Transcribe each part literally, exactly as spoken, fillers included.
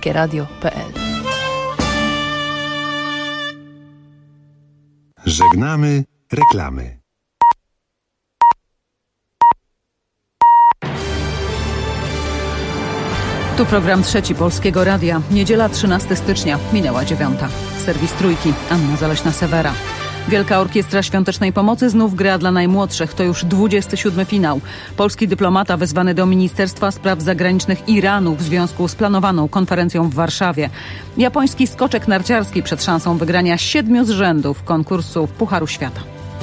polskieradio kropka p l. Żegnamy reklamy. Tu program Trzeci Polskiego Radia. Niedziela trzynastego stycznia. Minęła dziewiąta. Serwis Trójki. Anna Zaleśna-Sewera. Wielka Orkiestra Świątecznej Pomocy znów gra dla najmłodszych. To już dwudziesty siódmy finał. Polski dyplomata wezwany do Ministerstwa Spraw Zagranicznych Iranu w związku z planowaną konferencją w Warszawie. Japoński skoczek narciarski przed szansą wygrania siedmiu z rzędów konkursu Pucharu Świata.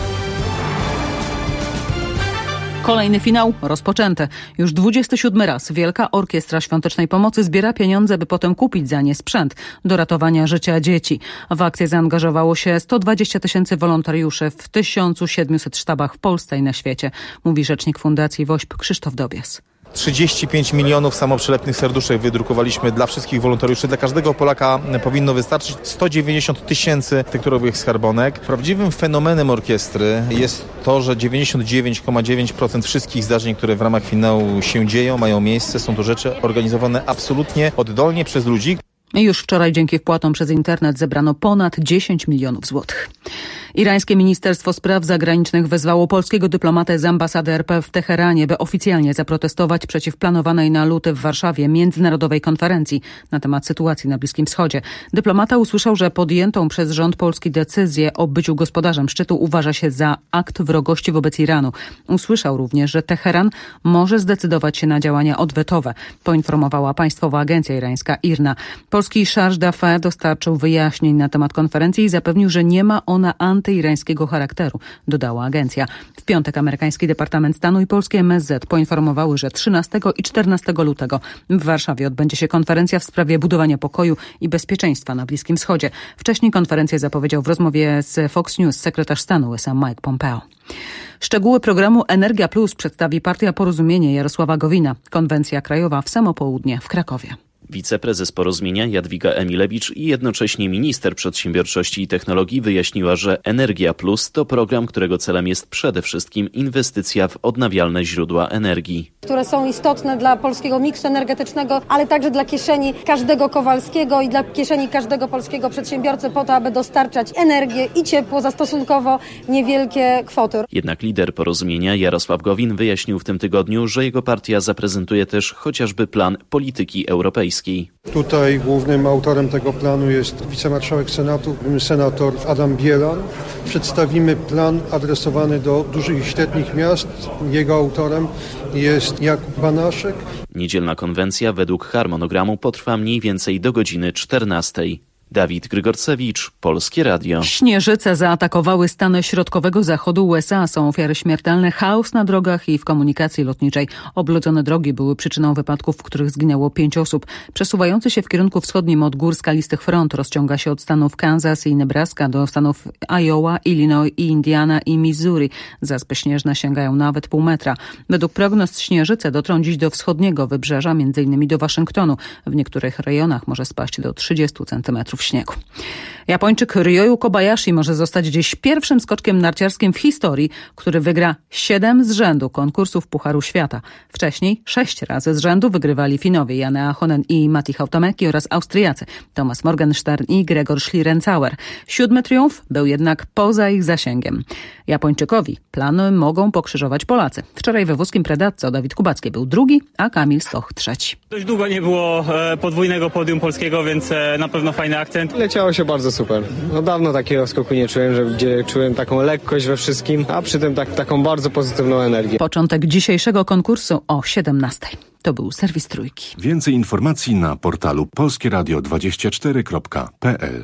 Kolejny finał rozpoczęty. Już dwudziesty siódmy raz Wielka Orkiestra Świątecznej Pomocy zbiera pieniądze, by potem kupić za nie sprzęt do ratowania życia dzieci. W akcję zaangażowało się sto dwadzieścia tysięcy wolontariuszy w tysiąc siedemset sztabach w Polsce i na świecie, mówi rzecznik Fundacji WOŚP Krzysztof Dobias. trzydzieści pięć milionów samoprzylepnych serduszek wydrukowaliśmy dla wszystkich wolontariuszy. Dla każdego Polaka powinno wystarczyć sto dziewięćdziesiąt tysięcy tekturowych skarbonek. Prawdziwym fenomenem orkiestry jest to, że dziewięćdziesiąt dziewięć przecinek dziewięć procent wszystkich zdarzeń, które w ramach finału się dzieją, mają miejsce. Są to rzeczy organizowane absolutnie oddolnie przez ludzi. Już wczoraj dzięki wpłatom przez internet zebrano ponad dziesięć milionów złotych. Irańskie Ministerstwo Spraw Zagranicznych wezwało polskiego dyplomatę z ambasady R P w Teheranie, by oficjalnie zaprotestować przeciw planowanej na luty w Warszawie międzynarodowej konferencji na temat sytuacji na Bliskim Wschodzie. Dyplomata usłyszał, że podjętą przez rząd polski decyzję o byciu gospodarzem szczytu uważa się za akt wrogości wobec Iranu. Usłyszał również, że Teheran może zdecydować się na działania odwetowe, poinformowała Państwowa Agencja Irańska I R N A. Polski Charge d'Affaires dostarczył wyjaśnień na temat konferencji i zapewnił, że nie ma ona antyirańskiego charakteru, dodała agencja. W piątek amerykański Departament Stanu i polskie M S Z poinformowały, że trzynastego i czternastego lutego w Warszawie odbędzie się konferencja w sprawie budowania pokoju i bezpieczeństwa na Bliskim Wschodzie. Wcześniej konferencję zapowiedział w rozmowie z Fox News sekretarz stanu U S A Mike Pompeo. Szczegóły programu Energia Plus przedstawi Partia Porozumienie Jarosława Gowina. Konwencja krajowa w samo południe w Krakowie. Wiceprezes Porozumienia Jadwiga Emilewicz i jednocześnie minister przedsiębiorczości i technologii wyjaśniła, że Energia Plus to program, którego celem jest przede wszystkim inwestycja w odnawialne źródła energii, które są istotne dla polskiego miksu energetycznego, ale także dla kieszeni każdego Kowalskiego i dla kieszeni każdego polskiego przedsiębiorcy po to, aby dostarczać energię i ciepło za stosunkowo niewielkie kwoty. Jednak lider Porozumienia Jarosław Gowin wyjaśnił w tym tygodniu, że jego partia zaprezentuje też chociażby plan polityki europejskiej. Tutaj głównym autorem tego planu jest wicemarszałek Senatu, senator Adam Bielan. Przedstawimy plan adresowany do dużych i średnich miast. Jego autorem jest Jakub Banaszek. Niedzielna konwencja według harmonogramu potrwa mniej więcej do godziny czternastej. Dawid Grygorcewicz, Polskie Radio. Śnieżyce zaatakowały stany środkowego zachodu U S A. Są ofiary śmiertelne, chaos na drogach i w komunikacji lotniczej. Oblodzone drogi były przyczyną wypadków, w których zginęło pięć osób. Przesuwający się w kierunku wschodnim od gór skalistych front rozciąga się od stanów Kansas i Nebraska do stanów Iowa, Illinois, Indiana i Missouri. Zaspy śnieżne sięgają nawet pół metra. Według prognoz śnieżyce dotrą dziś do wschodniego wybrzeża, między innymi do Waszyngtonu. W niektórych rejonach może spaść do trzydziestu centymetrów śniegu. Japończyk Ryoyu Kobayashi może zostać dziś pierwszym skoczkiem narciarskim w historii, który wygra siedem z rzędu konkursów Pucharu Świata. Wcześniej sześć razy z rzędu wygrywali Finowie Janne Ahonen i Matti Hautamäki oraz Austriacy Thomas Morgenstern i Gregor Schlierenzauer. Siódmy triumf był jednak poza ich zasięgiem. Japończykowi plany mogą pokrzyżować Polacy. Wczoraj we włoskim Predazzo Dawid Kubacki był drugi, a Kamil Stoch trzeci. Dość długo nie było podwójnego podium polskiego, więc na pewno fajny akcent. Leciało się bardzo super. No dawno takiego skoku nie czułem, że gdzie czułem taką lekkość we wszystkim, a przy tym tak, taką bardzo pozytywną energię. Początek dzisiejszego konkursu o siedemnastej. To był serwis Trójki. Więcej informacji na portalu polskieradio dwadzieścia cztery kropka p l.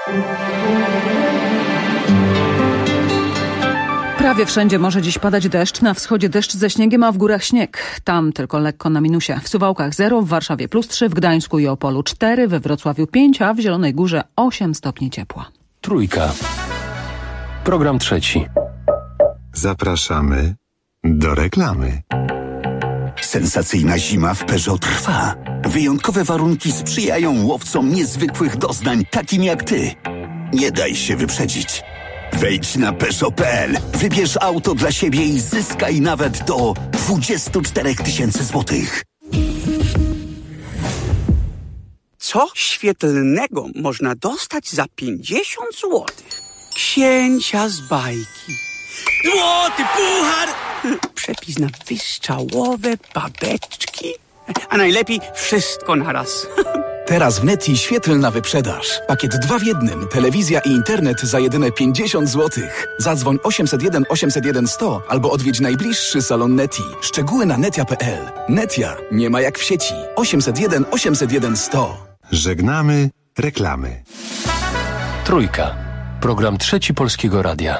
Prawie wszędzie może dziś padać deszcz. Na wschodzie deszcz ze śniegiem, a w górach śnieg. Tam tylko lekko na minusie. W Suwałkach zero, w Warszawie plus trzy, w Gdańsku i Opolu cztery, we Wrocławiu pięć, a w Zielonej Górze osiem stopni ciepła. Trójka. Program trzeci. Zapraszamy do reklamy. Sensacyjna zima w Peugeot trwa. Wyjątkowe warunki sprzyjają łowcom niezwykłych doznań, takim jak ty. Nie daj się wyprzedzić. Wejdź na Peugeot kropka p l, wybierz auto dla siebie i zyskaj nawet do dwadzieścia cztery tysiące złotych. Co świetlnego można dostać za pięćdziesiąt złotych? Księcia z bajki. Złoty puchar! Przepis na wystrzałowe babeczki. A najlepiej wszystko naraz. Teraz w Neti świetlna wyprzedaż. Pakiet dwa w jednym. Telewizja i internet za jedyne pięćdziesiąt złotych. Zadzwoń osiemset jeden osiemset jeden sto albo odwiedź najbliższy salon Neti. Szczegóły na netia kropka p l. Netia nie ma jak w sieci. osiemset jeden osiemset jeden sto. Żegnamy reklamy. Trójka. Program Trzeci Polskiego Radia.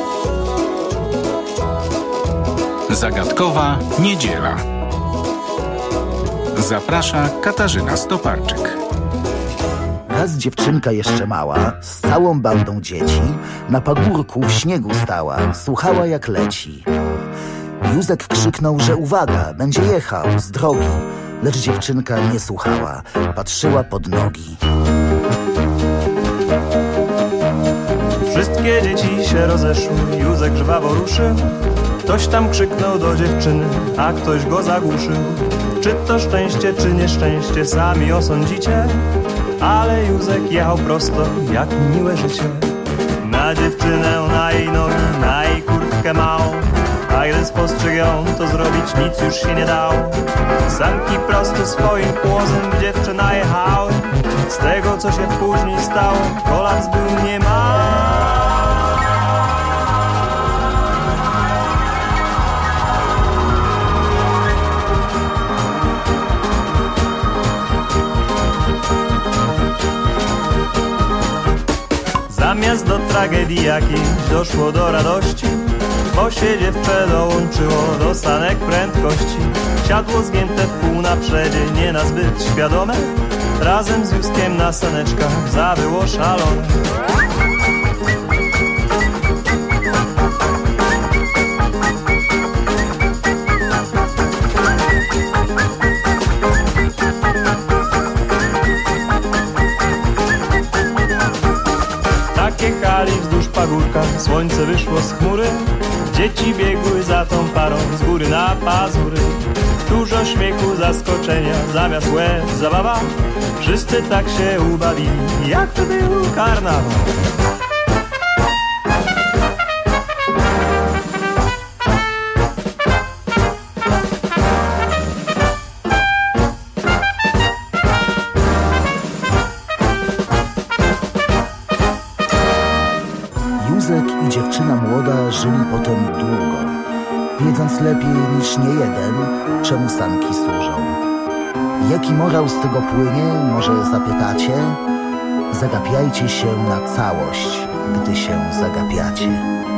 Zagadkowa niedziela. Zaprasza Katarzyna Stoparczyk. Raz dziewczynka jeszcze mała, z całą bandą dzieci, na pagórku w śniegu stała, słuchała jak leci. Józek krzyknął, że uwaga, będzie jechał z drogi, lecz dziewczynka nie słuchała, patrzyła pod nogi. Wszystkie dzieci się rozeszły, Józek żwawo ruszył. Ktoś tam krzyknął do dziewczyny, a ktoś go zagłuszył. Czy to szczęście, czy nieszczęście, sami osądzicie. Ale Józek jechał prosto, jak miłe życie. Na dziewczynę, na jej nogi, na jej kurtkę małą. A gdy spostrzegł ją, to zrobić nic już się nie dało. Sanki prosto swoim płozem w dziewczyna jechały. Z tego, co się później stało, kolaps był niemały. Zamiast do tragedii jakiejś doszło do radości, bo się dziewczę dołączyło do sanek prędkości. Siadło zgięte w pół na przedzie, nie na zbyt świadome. Razem z Józkiem na saneczkach zawyło szalone. Jechali wzdłuż pagórka, słońce wyszło z chmury. Dzieci biegły za tą parą z góry na pazury. Dużo śmiechu, zaskoczenia, zamiast łez zabawa. Wszyscy tak się ubawili, jak to był karnawał. Józek i dziewczyna młoda żyli potem długo, wiedząc lepiej niż niejeden, czemu sanki służą. Jaki morał z tego płynie, może zapytacie? Zagapiajcie się na całość, gdy się zagapiacie.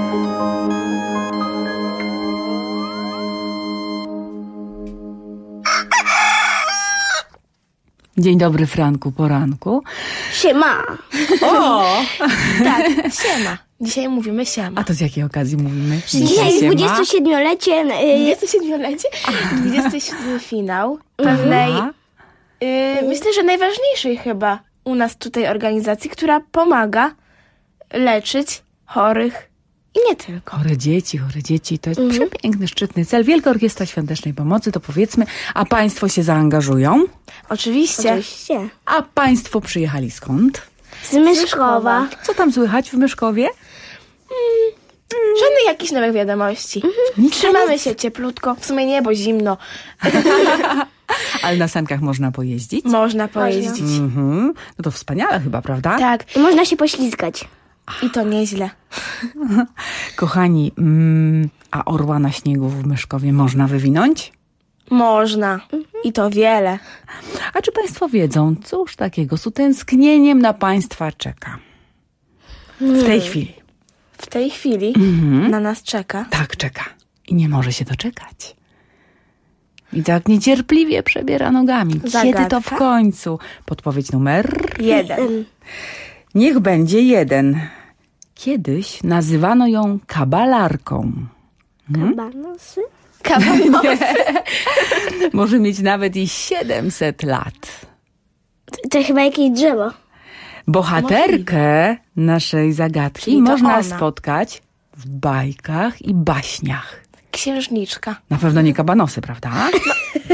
Dzień dobry, Franku, poranku. Siema. O! Tak, siema. Dzisiaj mówimy siema. A to z jakiej okazji mówimy? Dzisiaj jest dwudziestosiedmiolecie. dwudziestosiedmiolecie? dwudziesty siódmy finał pewnej, y, myślę, że najważniejszej chyba u nas tutaj organizacji, która pomaga leczyć chorych i nie tylko. Chore dzieci, chore dzieci. To jest mhm. przepiękny, szczytny cel. Wielka Orkiestra Świątecznej Pomocy, to powiedzmy. A państwo się zaangażują? Oczywiście. Oczywiście. A państwo przyjechali skąd? Z Myszkowa. Co tam słychać w Myszkowie? Mm, żadnych jakichś nowych wiadomości. Mhm. Trzymamy się cieplutko. W sumie nie, bo zimno. Ale na sankach można pojeździć? Można pojeździć. Mhm. No to wspaniale chyba, prawda? Tak. I można się poślizgać. I to nieźle. Kochani, mm, a orła na śniegu w Myszkowie można wywinąć? Można. Mhm. I to wiele. A czy państwo wiedzą, cóż takiego z utęsknieniem na państwa czeka? W tej chwili. W tej chwili mhm. na nas czeka? Tak, czeka. I nie może się doczekać. I tak niecierpliwie przebiera nogami. Zagadka? Kiedy to w końcu? Podpowiedź numer... Jeden. Niech będzie jeden. Kiedyś nazywano ją kabalarką. Hmm? Kabanosy? Kabanosy. Może mieć nawet i siedemset lat. To, to chyba jakieś drzewo. Bohaterkę naszej zagadki Czyli można ona. spotkać w bajkach i baśniach. Księżniczka. Na pewno nie kabanosy, prawda? No,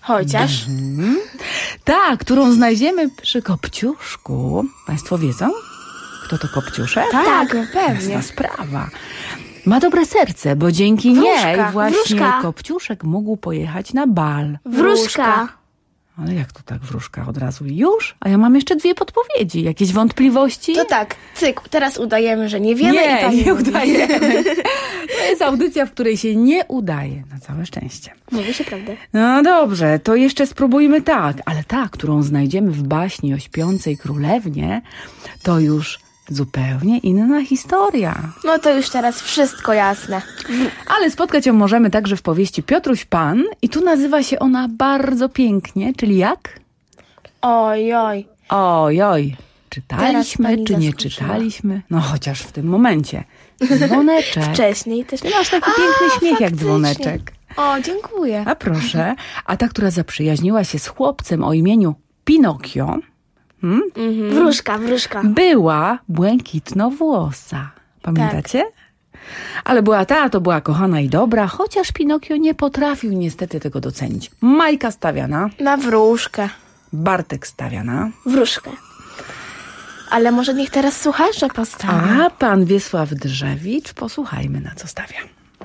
Chociaż? Mhm. Tak, którą znajdziemy przy Kopciuszku. Państwo wiedzą, kto to Kopciuszek? Tak, pewnie. Jasna sprawa. Ma dobre serce, bo dzięki Wróżka, niej właśnie wróżka. Kopciuszek mógł pojechać na bal. Wróżka. Ale jak to tak wróżka od razu i już? A ja mam jeszcze dwie podpowiedzi. Jakieś wątpliwości? To tak, cyk, teraz udajemy, że nie wiemy Nie, i pani nie mówi. udajemy. To jest audycja, w której się nie udaje. Na całe szczęście. Mówi się prawdę. No dobrze, to jeszcze spróbujmy tak. Ale ta, którą znajdziemy w baśni o śpiącej królewnie, to już zupełnie inna historia. No to już teraz wszystko jasne. Ale spotkać ją możemy także w powieści Piotruś Pan i tu nazywa się ona bardzo pięknie, czyli jak? Oj, oj. Oj, oj. Czytaliśmy, czy nie czytaliśmy? No chociaż w tym momencie. Dzwoneczek. Wcześniej też. Ty masz taki A, piękny śmiech jak faktycznie. dzwoneczek. O, dziękuję. A proszę, a ta, która zaprzyjaźniła się z chłopcem o imieniu Pinokio, hmm? Mhm. Wróżka, wróżka. była błękitnowłosa. Pamiętacie? Ale była ta, to była kochana i dobra, chociaż Pinokio nie potrafił niestety tego docenić. Majka stawia na... Na wróżkę. Bartek stawia na... Wróżkę. Ale może niech teraz słuchacze postawią. A pan Wiesław Drzewicz, posłuchajmy na co stawia.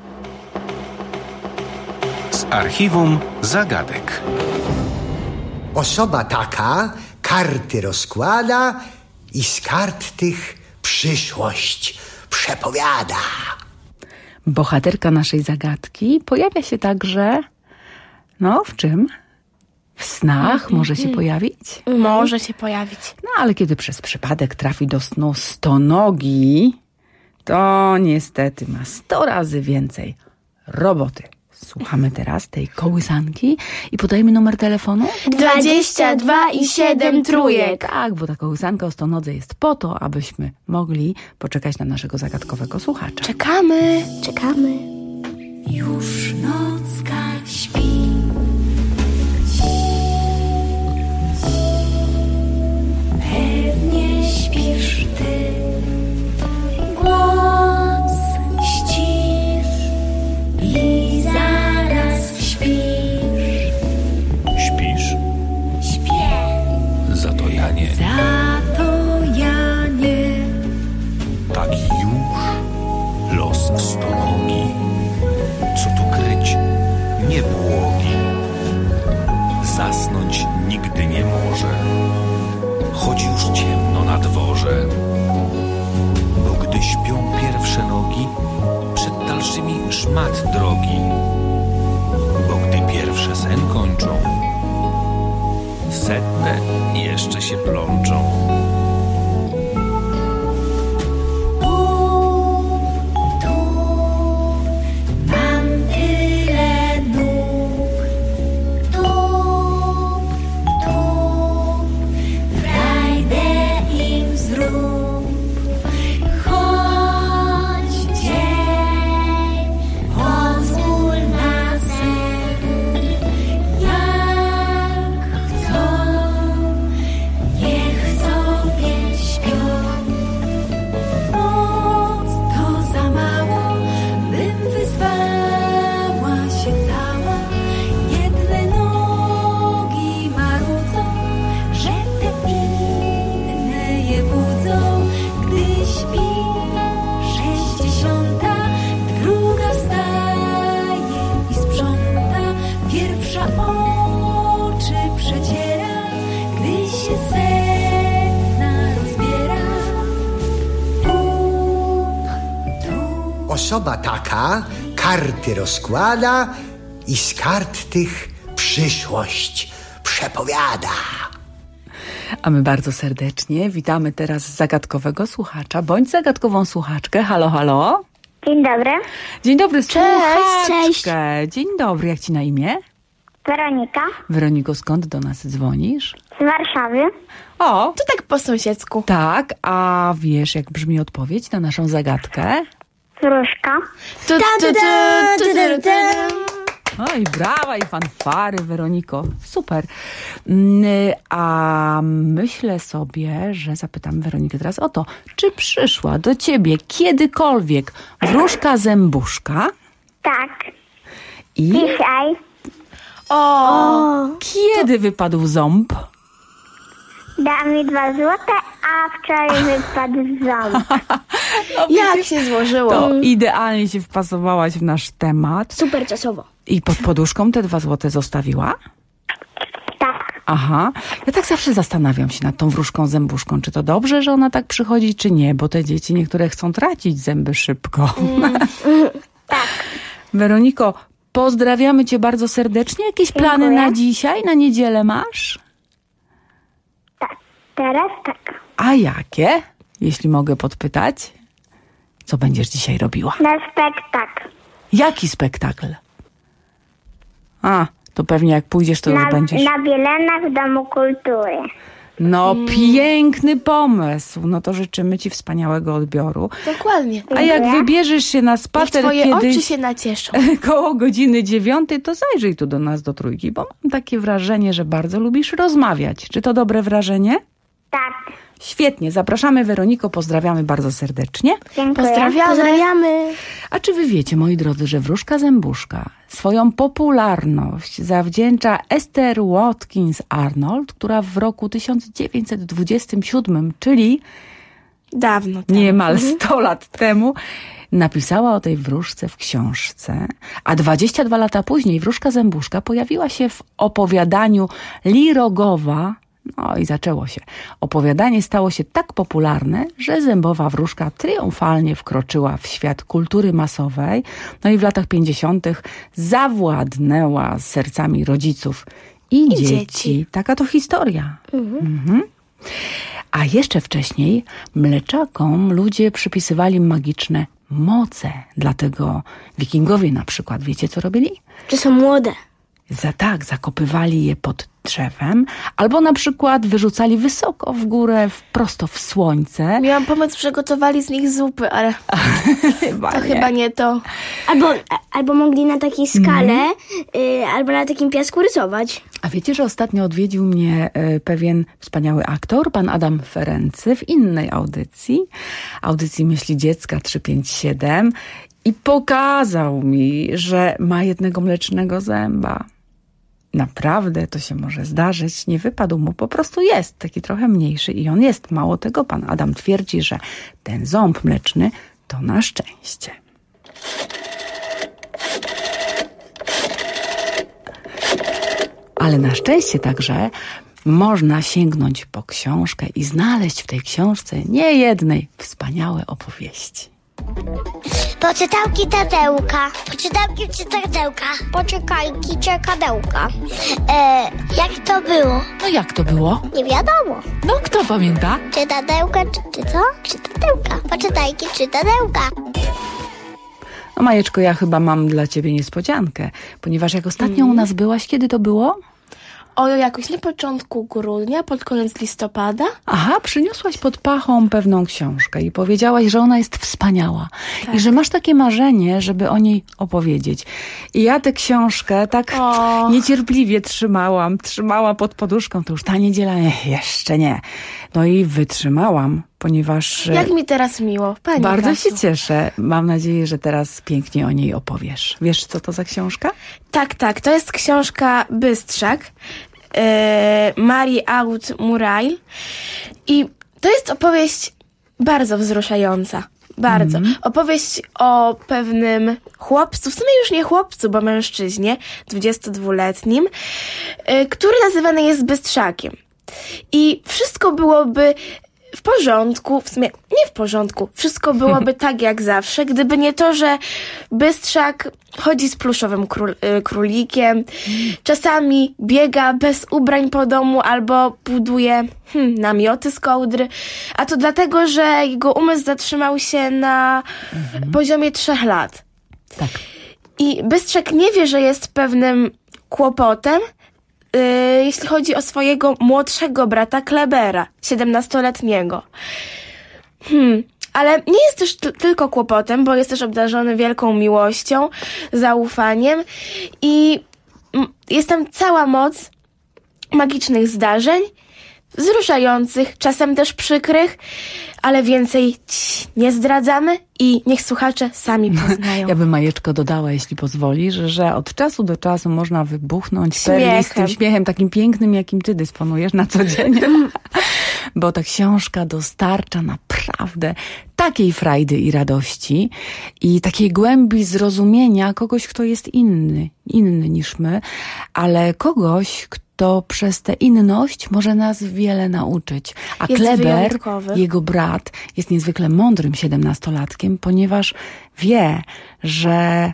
Z archiwum zagadek. Osoba taka karty rozkłada i z kart tych przyszłość przepowiada. Bohaterka naszej zagadki pojawia się także... No, w czym? W snach może się pojawić? Może się pojawić. No, ale kiedy przez przypadek trafi do snu stonogi, to niestety ma sto razy więcej roboty. Słuchamy teraz tej kołysanki i podajmy numer telefonu. Dwadzieścia dwa i siedem trójek. Tak, bo ta kołysanka o stonodze jest po to, abyśmy mogli poczekać na naszego zagadkowego słuchacza. Czekamy. Czekamy. Już nocka śpi. Pewnie śpisz ty. Głos ścisz i zaraz śpisz. Śpisz? Śpię. Za to ja nie. Za to ja nie. Taki już los stonogi. Co tu kryć? Niebłogi. Zasnąć nigdy nie może, choć już ciemno na dworze. Bo gdy śpią pierwsze nogi, przed dalszymi szmat drogi. Bo gdy pierwsze sen kończą, setne jeszcze się plączą. Mam tyle nóg. Tu, tu, frajdę im zrób. Chodź dzień, pozwól na sen. Jak chcą, niech sobie śpią. Noc to za mało, bym wyspała się cała. Jedne nogi marudzą, że te inne je budzą. Gdy śpi sześćdziesiąta, druga wstaje i sprząta. Pierwsza oczy przeciera, gdy się setna rozbiera. Osoba taka karty rozkłada i z kart tych przyszłość przepowiada. A my bardzo serdecznie witamy teraz zagadkowego słuchacza, bądź zagadkową słuchaczkę. Halo, halo. Dzień dobry. Dzień dobry, słuchaczkę. Cześć. Dzień dobry, jak ci na imię? Weronika Weroniko, skąd do nas dzwonisz? z Warszawy. O, To tak po sąsiedzku. tak, a wiesz, jak brzmi odpowiedź na naszą zagadkę? Wróżka. Tu, tu, tu, tu, tu, tu. Oj, brawa i fanfary, Weroniko. Super. Mm, A myślę sobie, że zapytam Weronikę teraz o to, czy przyszła do ciebie kiedykolwiek wróżka zębuszka? Tak. I Dzisiaj. O! Kiedy wypadł ząb? Da mi dwa złote, a wczoraj wypadł ząb. Jak się złożyło? To idealnie się wpasowałaś w nasz temat. Super czasowo. I pod poduszką te dwa złote zostawiła? Tak. Aha. Ja tak zawsze zastanawiam się nad tą wróżką zębuszką. Czy to dobrze, że ona tak przychodzi, czy nie? Bo te dzieci niektóre chcą tracić zęby szybko. Mm. Tak. Weroniko, pozdrawiamy cię bardzo serdecznie. Jakieś Dziękuję. plany na dzisiaj, na niedzielę masz? Tak. Teraz tak. A jakie? Jeśli mogę podpytać. Co będziesz dzisiaj robiła? Na spektakl. Jaki spektakl? A, to pewnie jak pójdziesz, to Na, będziesz... na Bielanach w Domu Kultury. No, piękny pomysł. No to życzymy ci wspaniałego odbioru. Dokładnie. A jak wybierzesz się na spacer twoje kiedyś oczy się nacieszą. koło godziny dziewiątej, to zajrzyj tu do nas do Trójki, bo mam takie wrażenie, że bardzo lubisz rozmawiać. Czy to dobre wrażenie? Tak. Świetnie. Zapraszamy, Weroniko, pozdrawiamy bardzo serdecznie. Dziękuję. Pozdrawiamy. Pozdrawiamy. A czy wy wiecie, moi drodzy, że wróżka zębuszka swoją popularność zawdzięcza Esther Watkins Arnold, która w roku tysiąc dziewięćset dwudziestym siódmym, czyli dawno temu. niemal sto lat temu, napisała o tej wróżce w książce, a dwadzieścia dwa lata później wróżka zębuszka pojawiła się w opowiadaniu Lirogowa. No i zaczęło się. Opowiadanie stało się tak popularne, że zębowa wróżka triumfalnie wkroczyła w świat kultury masowej, no i w latach pięćdziesiątych zawładnęła sercami rodziców i, I dzieci. dzieci. Taka to historia. Mhm. Mhm. A jeszcze wcześniej mleczakom ludzie przypisywali magiczne moce. Dlatego wikingowie na przykład, wiecie co robili? Czy są młode? Za tak, zakopywali je pod drzewem, albo na przykład wyrzucali wysoko w górę, w, prosto w słońce. Miałam pomysł, przygotowali z nich zupy, ale chyba to nie. chyba nie to. Albo, albo mogli na takiej skale, mm. y, albo na takim piasku rysować. A wiecie, że ostatnio odwiedził mnie y, pewien wspaniały aktor, pan Adam Ferency, w innej audycji, audycji Myśli Dziecka trzysta pięćdziesiąt siedem, i pokazał mi, że ma jednego mlecznego zęba. Naprawdę to się może zdarzyć, nie wypadł mu, po prostu jest taki trochę mniejszy i on jest. Mało tego, pan Adam twierdzi, że ten ząb mleczny to na szczęście. Ale na szczęście także można sięgnąć po książkę i znaleźć w tej książce niejednej wspaniałe opowieści. Poczytałki Tadełka. Poczytałki czytadełka. Poczekajki czekadełka. E, jak to było? No jak to było? Nie wiadomo. No kto pamięta? Czytadełka, czy, czy co? Czytadełka. Poczytajki czytadełka. No Majeczko, ja chyba mam dla ciebie niespodziankę, ponieważ jak ostatnio Mm. u nas byłaś, kiedy to było? O, jakoś na początku grudnia, pod koniec listopada. Aha, przyniosłaś pod pachą pewną książkę i powiedziałaś, że ona jest wspaniała. Tak. I że masz takie marzenie, żeby o niej opowiedzieć. I ja tę książkę tak O. niecierpliwie trzymałam, trzymałam pod poduszką. To już ta niedziela, nie, jeszcze nie. No i wytrzymałam, ponieważ... Jak mi teraz miło, pani Bardzo Kasiu. się cieszę. Mam nadzieję, że teraz pięknie o niej opowiesz. Wiesz, co to za książka? Tak, tak, to jest książka Bystrzak e, Marii Aud Murail i to jest opowieść bardzo wzruszająca. Bardzo. Mhm. Opowieść o pewnym chłopcu, w sumie już nie chłopcu, bo mężczyźnie, dwudziestodwuletnim, y, który nazywany jest Bystrzakiem. I wszystko byłoby w porządku, w sumie nie w porządku, wszystko byłoby tak jak zawsze, gdyby nie to, że Bystrzak chodzi z pluszowym król, y, królikiem, czasami biega bez ubrań po domu albo buduje hmm, namioty z kołdry, a to dlatego, że jego umysł zatrzymał się na mhm. poziomie trzech lat. Tak. I Bystrzak nie wie, że jest pewnym kłopotem, Yy, jeśli chodzi o swojego młodszego brata Klebera, siedemnastoletniego. Hmm. Ale nie jest też t- tylko kłopotem, bo jest też obdarzony wielką miłością, zaufaniem i m- jest tam cała moc magicznych zdarzeń, wzruszających, czasem też przykrych, ale więcej ci nie zdradzamy i niech słuchacze sami poznają. Ja bym, Majeczko, dodała, jeśli pozwolisz, że od czasu do czasu można wybuchnąć perlistym śmiechem, takim pięknym, jakim ty dysponujesz na co dzień. Bo ta książka dostarcza naprawdę takiej frajdy i radości i takiej głębi zrozumienia kogoś, kto jest inny, inny niż my, ale kogoś, kto przez tę inność może nas wiele nauczyć. A Jest Kleber, wyjątkowy. jego brat, jest niezwykle mądrym siedemnastolatkiem, ponieważ wie, że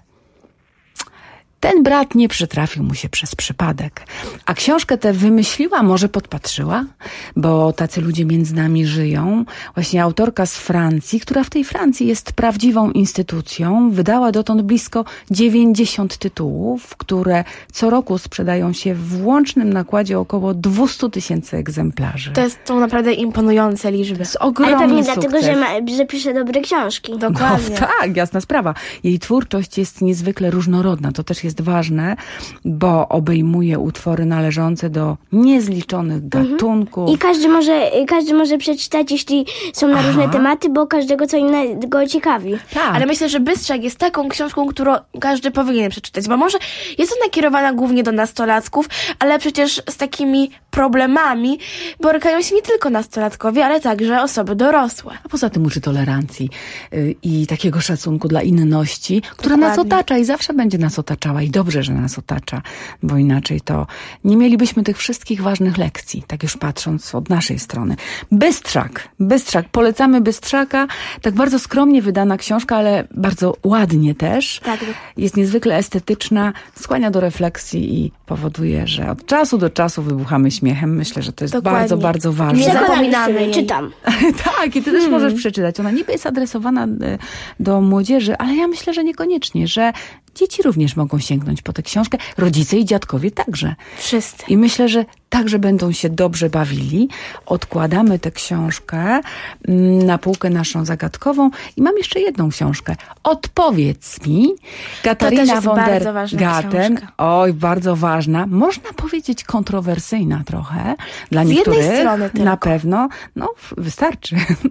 ten brat nie przytrafił mu się przez przypadek. A książkę tę wymyśliła, może podpatrzyła, bo tacy ludzie między nami żyją. Właśnie autorka z Francji, która w tej Francji jest prawdziwą instytucją, wydała dotąd blisko dziewięćdziesiąt tytułów, które co roku sprzedają się w łącznym nakładzie około dwieście tysięcy egzemplarzy. To jest, są naprawdę imponujące liczby. To ogromny Ale pewnie sukces. dlatego, że, ma, że pisze dobre książki. Dokładnie. No, tak, jasna sprawa. Jej twórczość jest niezwykle różnorodna. To też jest ważne, bo obejmuje utwory należące do niezliczonych gatunków. I każdy może, każdy może przeczytać, jeśli są na Aha. różne tematy, bo każdego co innego ciekawi. Tak. Ale myślę, że Bystrzak jest taką książką, którą każdy powinien przeczytać, bo może jest ona nakierowana głównie do nastolatków, ale przecież z takimi problemami borykają się nie tylko nastolatkowie, ale także osoby dorosłe. A poza tym uczy tolerancji yy, i takiego szacunku dla inności, która Dokładnie. nas otacza i zawsze będzie nas otaczała i dobrze, że nas otacza, bo inaczej to nie mielibyśmy tych wszystkich ważnych lekcji, tak już patrząc od naszej strony. Bystrzak, Bystrzak, polecamy Bystrzaka, tak bardzo skromnie wydana książka, ale bardzo ładnie też. Tak. Jest niezwykle estetyczna, skłania do refleksji i powoduje, że od czasu do czasu wybuchamy śmiechem. Myślę, że to jest Dokładnie. bardzo, bardzo ważne. Nie zapominamy jej. Czytam. Tak, i ty też możesz przeczytać. Ona niby jest adresowana e, do młodzieży, ale ja myślę, że niekoniecznie, że dzieci również mogą sięgnąć po tę książkę, rodzice i dziadkowie także. Wszyscy. I myślę, że także będą się dobrze bawili. Odkładamy tę książkę mm, na półkę naszą zagadkową i mam jeszcze jedną książkę. Odpowiedz mi. Katarina też jest von der bardzo ważna Gaten. książka. Oj, bardzo ważna. Można powiedzieć kontrowersyjna trochę. Dla Z jednej niektórych strony tylko. na pewno. No, wystarczy.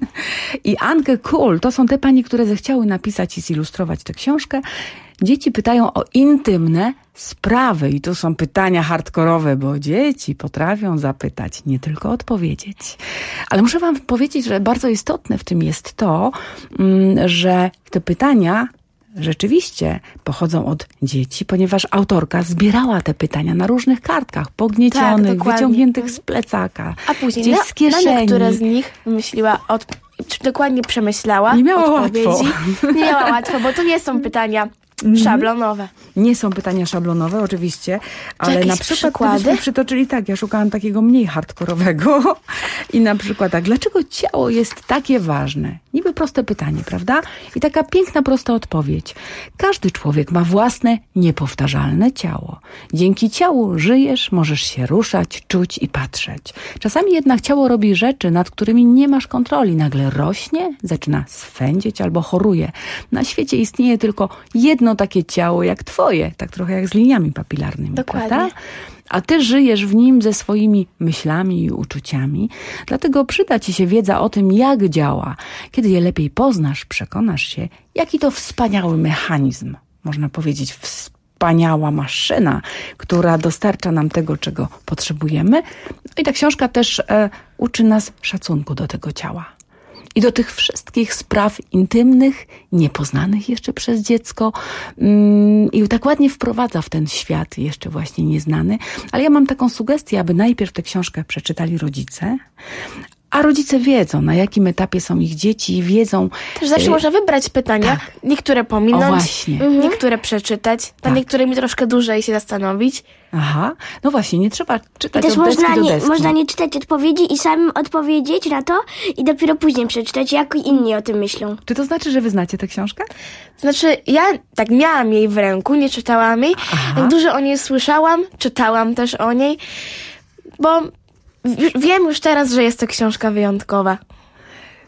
I Anke Kuhl, to są te pani, które zechciały napisać i zilustrować tę książkę. Dzieci pytają o intymne sprawy i tu są pytania hardkorowe, bo dzieci potrafią zapytać, nie tylko odpowiedzieć. Ale muszę wam powiedzieć, że bardzo istotne w tym jest to, że te pytania rzeczywiście pochodzą od dzieci, ponieważ autorka zbierała te pytania na różnych kartkach, pogniecionych, Tak, wyciągniętych z plecaka, A później gdzieś na, z kieszeni. na niektóre z nich wymyśliła, od, dokładnie przemyślała Nie miała odpowiedzi. łatwo. Nie miała łatwo, bo to nie są pytania szablonowe. Nie są pytania szablonowe, oczywiście, ale jakieś na przykład przykłady? gdybyśmy przytoczyli tak, ja szukałam takiego mniej hardkorowego i na przykład tak, dlaczego ciało jest takie ważne? Niby proste pytanie, prawda? I taka piękna, prosta odpowiedź. Każdy człowiek ma własne, niepowtarzalne ciało. Dzięki ciału żyjesz, możesz się ruszać, czuć i patrzeć. Czasami jednak ciało robi rzeczy, nad którymi nie masz kontroli. Nagle rośnie, zaczyna swędzieć albo choruje. Na świecie istnieje tylko jedno takie ciało jak twoje, tak trochę jak z liniami papilarnymi, Dokładnie. prawda? A ty żyjesz w nim ze swoimi myślami i uczuciami. Dlatego przyda ci się wiedza o tym, jak działa. Kiedy je lepiej poznasz, przekonasz się, jaki to wspaniały mechanizm. Można powiedzieć wspaniała maszyna, która dostarcza nam tego, czego potrzebujemy. No i ta książka też e, uczy nas szacunku do tego ciała. I do tych wszystkich spraw intymnych, niepoznanych jeszcze przez dziecko mm, i tak ładnie wprowadza w ten świat jeszcze właśnie nieznany. Ale ja mam taką sugestię, aby najpierw tę książkę przeczytali rodzice, a rodzice wiedzą, na jakim etapie są ich dzieci i wiedzą... Też zawsze y- można wybrać pytania, tak. niektóre pominąć, O, właśnie. niektóre przeczytać, Tak. na niektórymi troszkę dłużej się zastanowić. Aha, no właśnie, nie trzeba I czytać też od deski można do nie, deski. można nie czytać odpowiedzi i samym odpowiedzieć na to i dopiero później przeczytać, jak inni o tym myślą. Czy to znaczy, że wy znacie tę książkę? Znaczy, ja tak miałam jej w ręku, nie czytałam jej. Jak dużo o niej słyszałam, czytałam też o niej, bo już, wiem już teraz, że jest to książka wyjątkowa.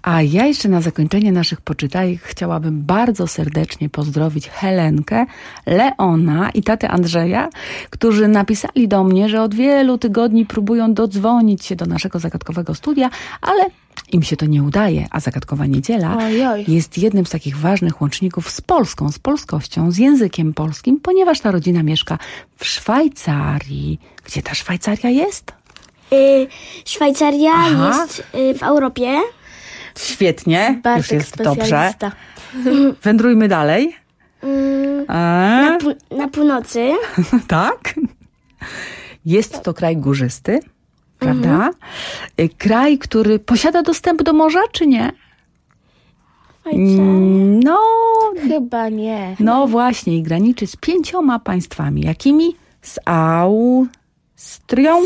A ja jeszcze na zakończenie naszych poczytajek chciałabym bardzo serdecznie pozdrowić Helenkę, Leona i tatę Andrzeja, którzy napisali do mnie, że od wielu tygodni próbują dodzwonić się do naszego zagadkowego studia, ale im się to nie udaje, a Zagadkowa Niedziela Ojoj. jest jednym z takich ważnych łączników z Polską, z polskością, z językiem polskim, ponieważ ta rodzina mieszka w Szwajcarii. Gdzie ta Szwajcaria jest? Y, Szwajcaria Aha. jest y, w Europie. Świetnie, Bartek już jest dobrze. specjalista. Wędrujmy dalej. Y, A? na, pu- na północy. Tak? Jest to kraj górzysty, prawda? Mhm. Y, Kraj, który posiada dostęp do morza, czy nie? Szwajcaria. No, Chyba nie. no właśnie, i graniczy z pięcioma państwami. Jakimi? Z Austrią,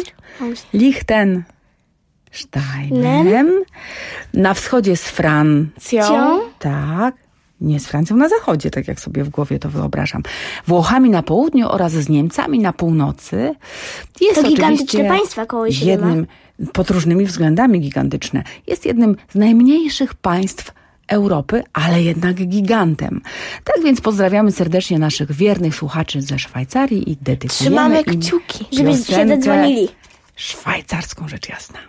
Liechtensteinem, na wschodzie z Francją, Cio. tak, nie z Francją na zachodzie, tak jak sobie w głowie to wyobrażam, Włochami na południu oraz z Niemcami na północy. Jest To gigantyczne oczywiście państwa koło siebie jednym, pod różnymi względami gigantyczne. Jest jednym z najmniejszych państw Europy, ale jednak gigantem. Tak więc pozdrawiamy serdecznie naszych wiernych słuchaczy ze Szwajcarii i dedykujemy Trzymamy im kciuki, żeby się piosenkę zadzwonili. szwajcarską, rzecz jasna.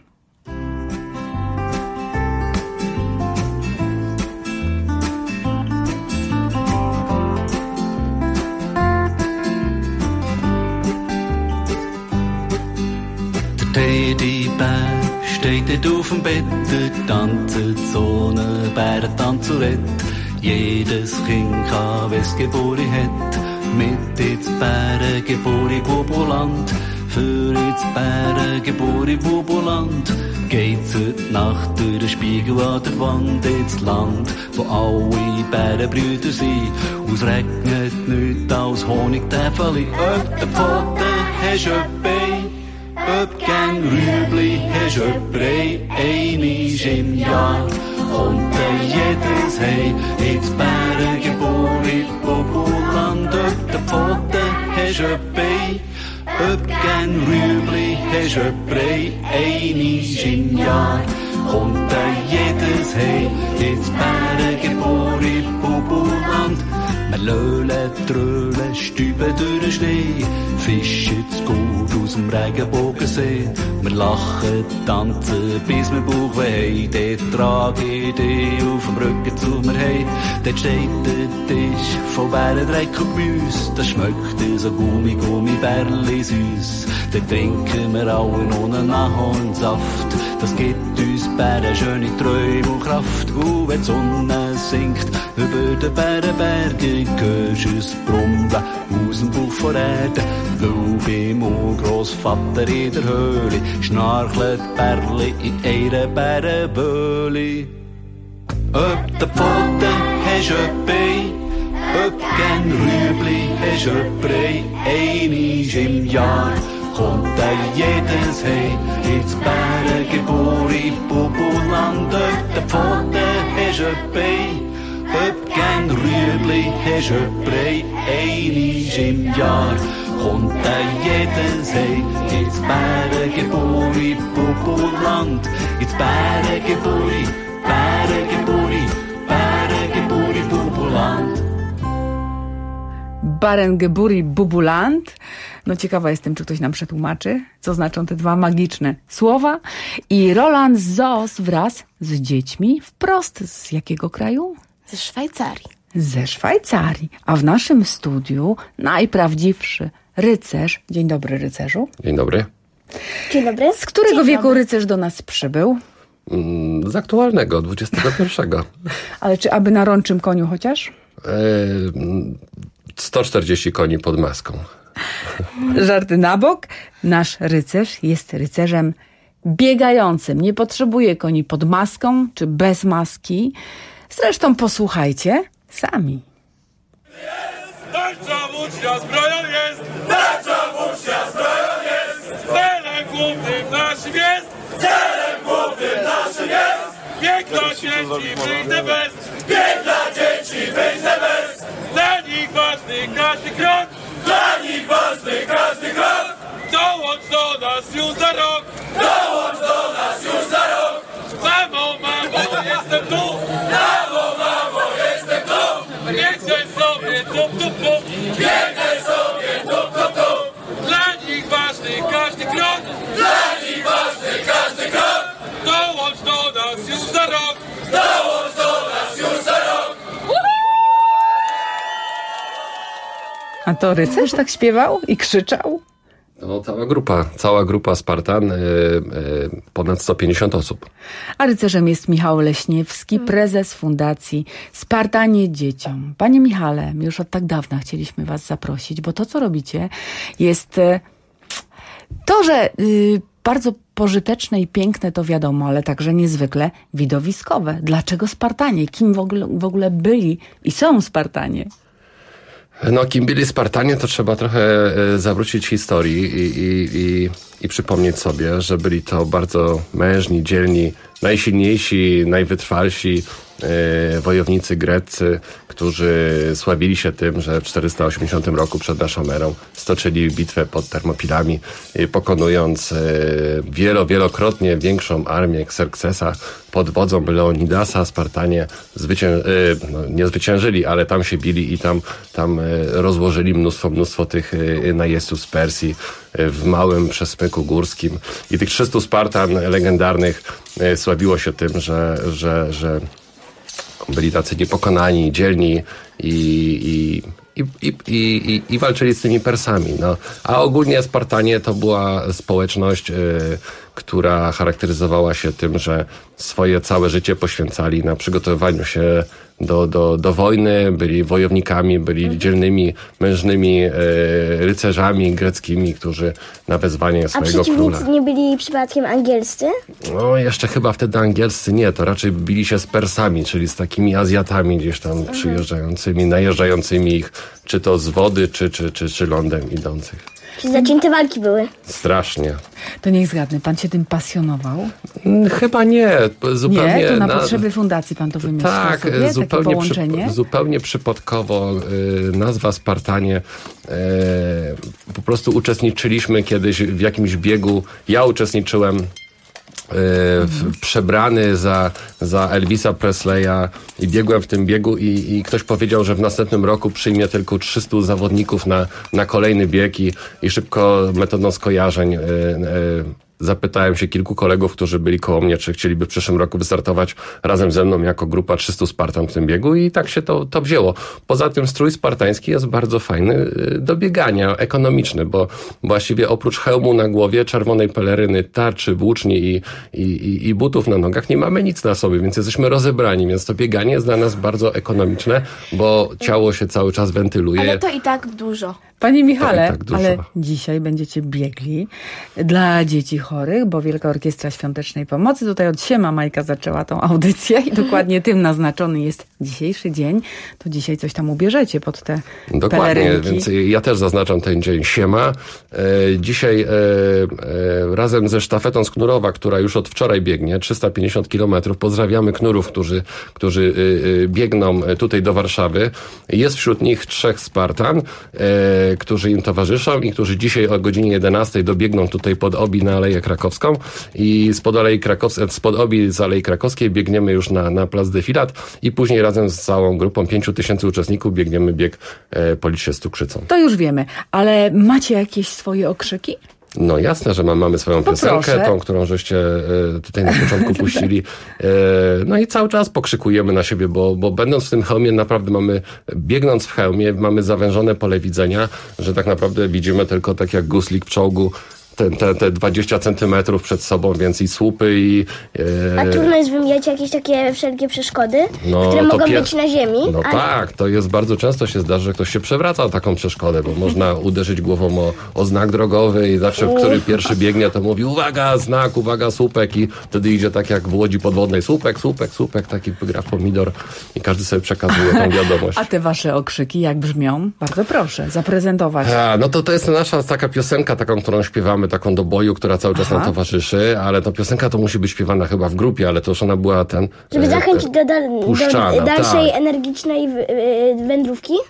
Teddybär steht dort auf dem Bett, dort tanzt so eine Bärentanzurette. Jedes Kind kann, wenn's Geburi hat, mit ins Bärengeburi Bubuland. Für ins Bärengeburi Bubuland geht's heute Nacht durch den Spiegel an der Wand ins Land, wo alle Bärenbrüder sind. Aus regnet nichts als Honigtäfeli, ob der Pfoten hast du Bein. Ob gern Rüebli hast du Brei, einisch im Jahr kommt er jedes Hei ins Bärengeburi Bubuland. Ob der Pfoten hast du Bein, ob gern Rüebli hast du Brei, einisch im Jahr kommt er jedes Hei ins Bärengeburi Bubuland. Wir löhlen, tröhlen, stüben durch den Schnee, fischen das Gut aus dem Regenbogensee. Wir lachen, tanzen, bis wir Bauchweh haben. Dort trage ich dich auf dem Rücken zu mir heim. Dort steht der Tisch voll Bärendreck und Gemüse. Das schmeckt so Gummi, Gummi, Bärli süß. Dort trinken wir alle noch einen Ahornsaft. Das gibt uns Bären schöne Träume und Kraft. Und wenn die Sonne sinkt über den Bärenbergen, hörst du es brummen aus dem Bauch von Erde. Weil beim Urgroßvater in der Höhle schnarchelt Bärli in einer Bärenböhle. Ob der Pfoten hast du Bein, ob gern Rüebli hast du Brei, einisch im Jahr kommt er jedes Hei ins Bärengeburi Bubuland. Ob der Pfoten hast du Bein, ob gern Rüebli hast du Brei, einisch im Jahr kommt er jedes Hei ins Bärengeburi Bubuland. Ins Bärengeburi, Bärengeburi, Bärengeburi Bubuland. Bärengeburi Bubuland. No ciekawa jestem, czy ktoś nam przetłumaczy, co znaczą te dwa magiczne słowa. I Roland Zos wraz z dziećmi wprost z jakiego kraju? Ze Szwajcarii. Ze Szwajcarii. A w naszym studiu najprawdziwszy rycerz. Dzień dobry, rycerzu. Dzień dobry. Dzień dobry. Z którego Dzień wieku dobry. rycerz do nas przybył? Mm, z aktualnego, dwudziestego pierwszego. Ale czy aby na rączym koniu chociaż? E, sto czterdzieści koni pod maską. Żarty na bok. Nasz rycerz jest rycerzem biegającym. Nie potrzebuje koni pod maską czy bez maski. Zresztą posłuchajcie sami. Tarcza włócznia zbroją jest! Tarcza włócznia zbroją jest! Celem głównym naszym jest! Celem głównym naszym jest! Bieg dla dzieci wyjdę bez! Bieg dla dzieci wyjdę bez! Dla nich ważny każdy krok! Dla nich ważny każdy krok! Dołącz do nas już za rok! Dołącz do nas już za rok! Mamo, mamo, jest jestem tu! Mamo, mamo, jestem tu! Biegnę sobie, tup, tup, tup! Biegnę sobie, tup, tup, tup! Dla nich ważny każdy krok! Dla nich ważny każdy krok! Dołącz do nas już za rok! Dołącz do nas już za rok! A to rycerz tak śpiewał i krzyczał? No, cała grupa, cała grupa Spartan, yy, yy, ponad sto pięćdziesiąt osób. A rycerzem jest Michał Leśniewski, prezes Fundacji Spartanie Dzieciom. Panie Michale, my już od tak dawna chcieliśmy was zaprosić, bo to, co robicie, jest yy, to, że yy, bardzo pożyteczne i piękne, to wiadomo, ale także niezwykle widowiskowe. Dlaczego Spartanie? Kim w ogóle, w ogóle byli i są Spartanie? No, kim byli Spartanie, to trzeba trochę e, zawrócić historii i, i, i, i przypomnieć sobie, że byli to bardzo mężni, dzielni, najsilniejsi, najwytrwalsi e, wojownicy greccy, którzy sławili się tym, że w czterysta osiemdziesiątym roku przed naszą erą stoczyli bitwę pod Termopilami, e, pokonując e, wielo, wielokrotnie większą armię Xerxesa pod wodzą Leonidasa. Spartanie zwycię... e, no, nie zwyciężyli, ale tam się bili i tam, tam e, rozłożyli mnóstwo, mnóstwo tych e, najeźdźców z Persji e, w małym przesmyku górskim. I tych trzystu Spartan legendarnych e, sławiło się tym, że, że, że byli tacy niepokonani, dzielni i, i, i, i, i, i walczyli z tymi Persami. No. A ogólnie Spartanie to była społeczność, y, która charakteryzowała się tym, że swoje całe życie poświęcali na przygotowywaniu się do, do, do wojny, byli wojownikami, byli dzielnymi, mężnymi y, rycerzami greckimi, którzy na wezwanie swojego króla... A przeciwnicy króla... nie byli przypadkiem angielscy? No, jeszcze chyba wtedy angielscy nie, to raczej bili się z Persami, czyli z takimi Azjatami gdzieś tam mhm. przyjeżdżającymi, najeżdżającymi ich, czy to z wody, czy, czy, czy, czy lądem idących. Czy zacięte walki były? Strasznie. To niech zgadnę, pan się tym pasjonował? Chyba nie. Zupełnie nie? To na, na potrzeby fundacji pan to wymyślił tak, sobie? Zupełnie, Takie połączenie? Przy, zupełnie przypadkowo y, nazwa Spartanie. Y, po prostu uczestniczyliśmy kiedyś w jakimś biegu. Ja uczestniczyłem W, przebrany za, za Elvisa Presleya i biegłem w tym biegu i, i ktoś powiedział, że w następnym roku przyjmie tylko trzystu zawodników na, na kolejny bieg i, i szybko metodą skojarzeń y, y, zapytałem się kilku kolegów, którzy byli koło mnie, czy chcieliby w przyszłym roku wystartować razem ze mną jako grupa trzystu Spartan w tym biegu i tak się to, to wzięło. Poza tym strój spartański jest bardzo fajny do biegania, ekonomiczny, bo właściwie oprócz hełmu na głowie, czerwonej peleryny, tarczy, włóczni i, i, i, i butów na nogach nie mamy nic na sobie, więc jesteśmy rozebrani, więc to bieganie jest dla nas bardzo ekonomiczne, bo ciało się cały czas wentyluje. Ale to i tak dużo. Panie Michale, tak ale dzisiaj będziecie biegli dla dzieci chorych, bo Wielka Orkiestra Świątecznej Pomocy tutaj od siema Majka zaczęła tą audycję i dokładnie tym naznaczony jest dzisiejszy dzień. To dzisiaj coś tam ubierzecie pod te Dokładnie, pelerynki. Więc ja też zaznaczam ten dzień siema. E, dzisiaj e, e, razem ze sztafetą z Knurowa, która już od wczoraj biegnie, trzysta pięćdziesiąt kilometrów, pozdrawiamy Knurów, którzy, którzy y, y, biegną tutaj do Warszawy. Jest wśród nich trzech Spartan, e, którzy im towarzyszą i którzy dzisiaj o godzinie jedenastej dobiegną tutaj pod Obi na Aleję Krakowską i spod Alei Krakowskiej, spod Obi z Alei Krakowskiej biegniemy już na, na plac Defilat i później razem z całą grupą pięciu tysięcy uczestników biegniemy bieg e, po Liście z Cukrzycą. To już wiemy, ale macie jakieś swoje okrzyki? No jasne, że ma, mamy swoją No piosenkę, proszę. tą, którą żeście e, tutaj na początku puścili. E, no i cały czas pokrzykujemy na siebie, bo, bo będąc w tym hełmie naprawdę mamy, biegnąc w hełmie, mamy zawężone pole widzenia, że tak naprawdę widzimy tylko tak jak guslik w czołgu, te, te, te dwadzieścia centymetrów przed sobą, więc i słupy i... E, A trudno jest wymijać jakieś takie wszelkie przeszkody, No, które to mogą pier- być na ziemi? No a... tak, to jest bardzo często się zdarza, że ktoś się przewraca o taką przeszkodę, bo można uderzyć głową o, o znak drogowy i zawsze, który pierwszy biegnie, to mówi uwaga, znak, uwaga, słupek i wtedy idzie tak jak w Łodzi Podwodnej, słupek, słupek, słupek, taki gra pomidor i każdy sobie przekazuje tą wiadomość. A te wasze okrzyki jak brzmią? Bardzo proszę, zaprezentować. A, no to to jest nasza taka piosenka, taką, którą śpiewamy, taką do boju, która cały czas Aha. nam towarzyszy, ale ta piosenka to musi być śpiewana chyba w grupie, ale to już ona była ten... Żeby e, zachęcić do, dal- puszczana, do dalszej tak. energicznej w- y, wędrówki?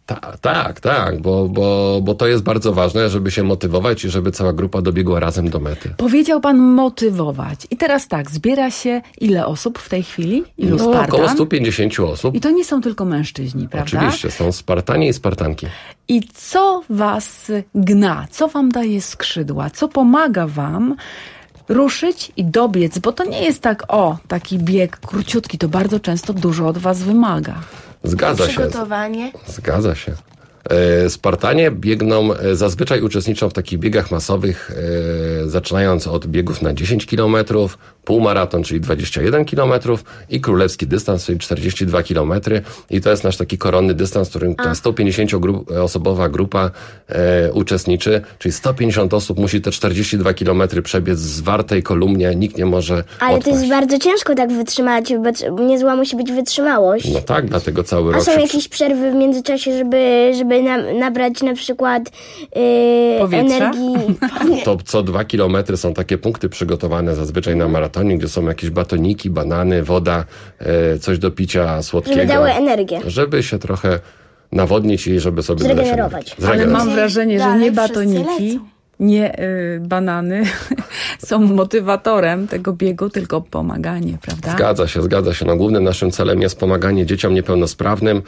Tak, tak, tak, bo, bo, bo to jest bardzo ważne, żeby się motywować i żeby cała grupa dobiegła razem do mety. Powiedział pan motywować. I teraz tak, zbiera się ile osób w tej chwili? Ilu No, Spartan? około sto pięćdziesiąt osób. I to nie są tylko mężczyźni, prawda? Oczywiście, są Spartanie i Spartanki. I co was gna? Co wam daje skrzydła? Co pomaga wam ruszyć i dobiec? Bo to nie jest tak, o, taki bieg króciutki, to bardzo często dużo od was wymaga. Zgadza się. Przygotowanie. Zgadza się. E, Spartanie biegną, e, zazwyczaj uczestniczą w takich biegach masowych, e, zaczynając od biegów na dziesięć kilometrów, półmaraton, czyli dwadzieścia jeden kilometrów i królewski dystans, czyli czterdzieści dwa kilometry. I to jest nasz taki koronny dystans, w którym ta sto pięćdziesięcioosobowa grupa e, uczestniczy, czyli sto pięćdziesiąt osób musi te czterdzieści dwa kilometry przebiec w zwartej kolumnie, nikt nie może Ale odpaść. to jest bardzo ciężko tak wytrzymać, bo niezła musi być wytrzymałość. No tak, dlatego cały A rok są się... jakieś przerwy w międzyczasie, żeby, żeby na, nabrać na przykład yy, Powietrza? energii? To co dwa kilometry są takie punkty przygotowane zazwyczaj na maratonie, gdzie są jakieś batoniki, banany, woda, e, coś do picia słodkiego. Żeby dały energię. Żeby się trochę nawodnić i żeby sobie Zregenerować. dodać energii. Ale mam wrażenie, że Dalej nie wszyscy batoniki, lecą. nie y, banany są motywatorem tego biegu, tylko pomaganie, prawda? Zgadza się, zgadza się. No, głównym naszym celem jest pomaganie dzieciom niepełnosprawnym e,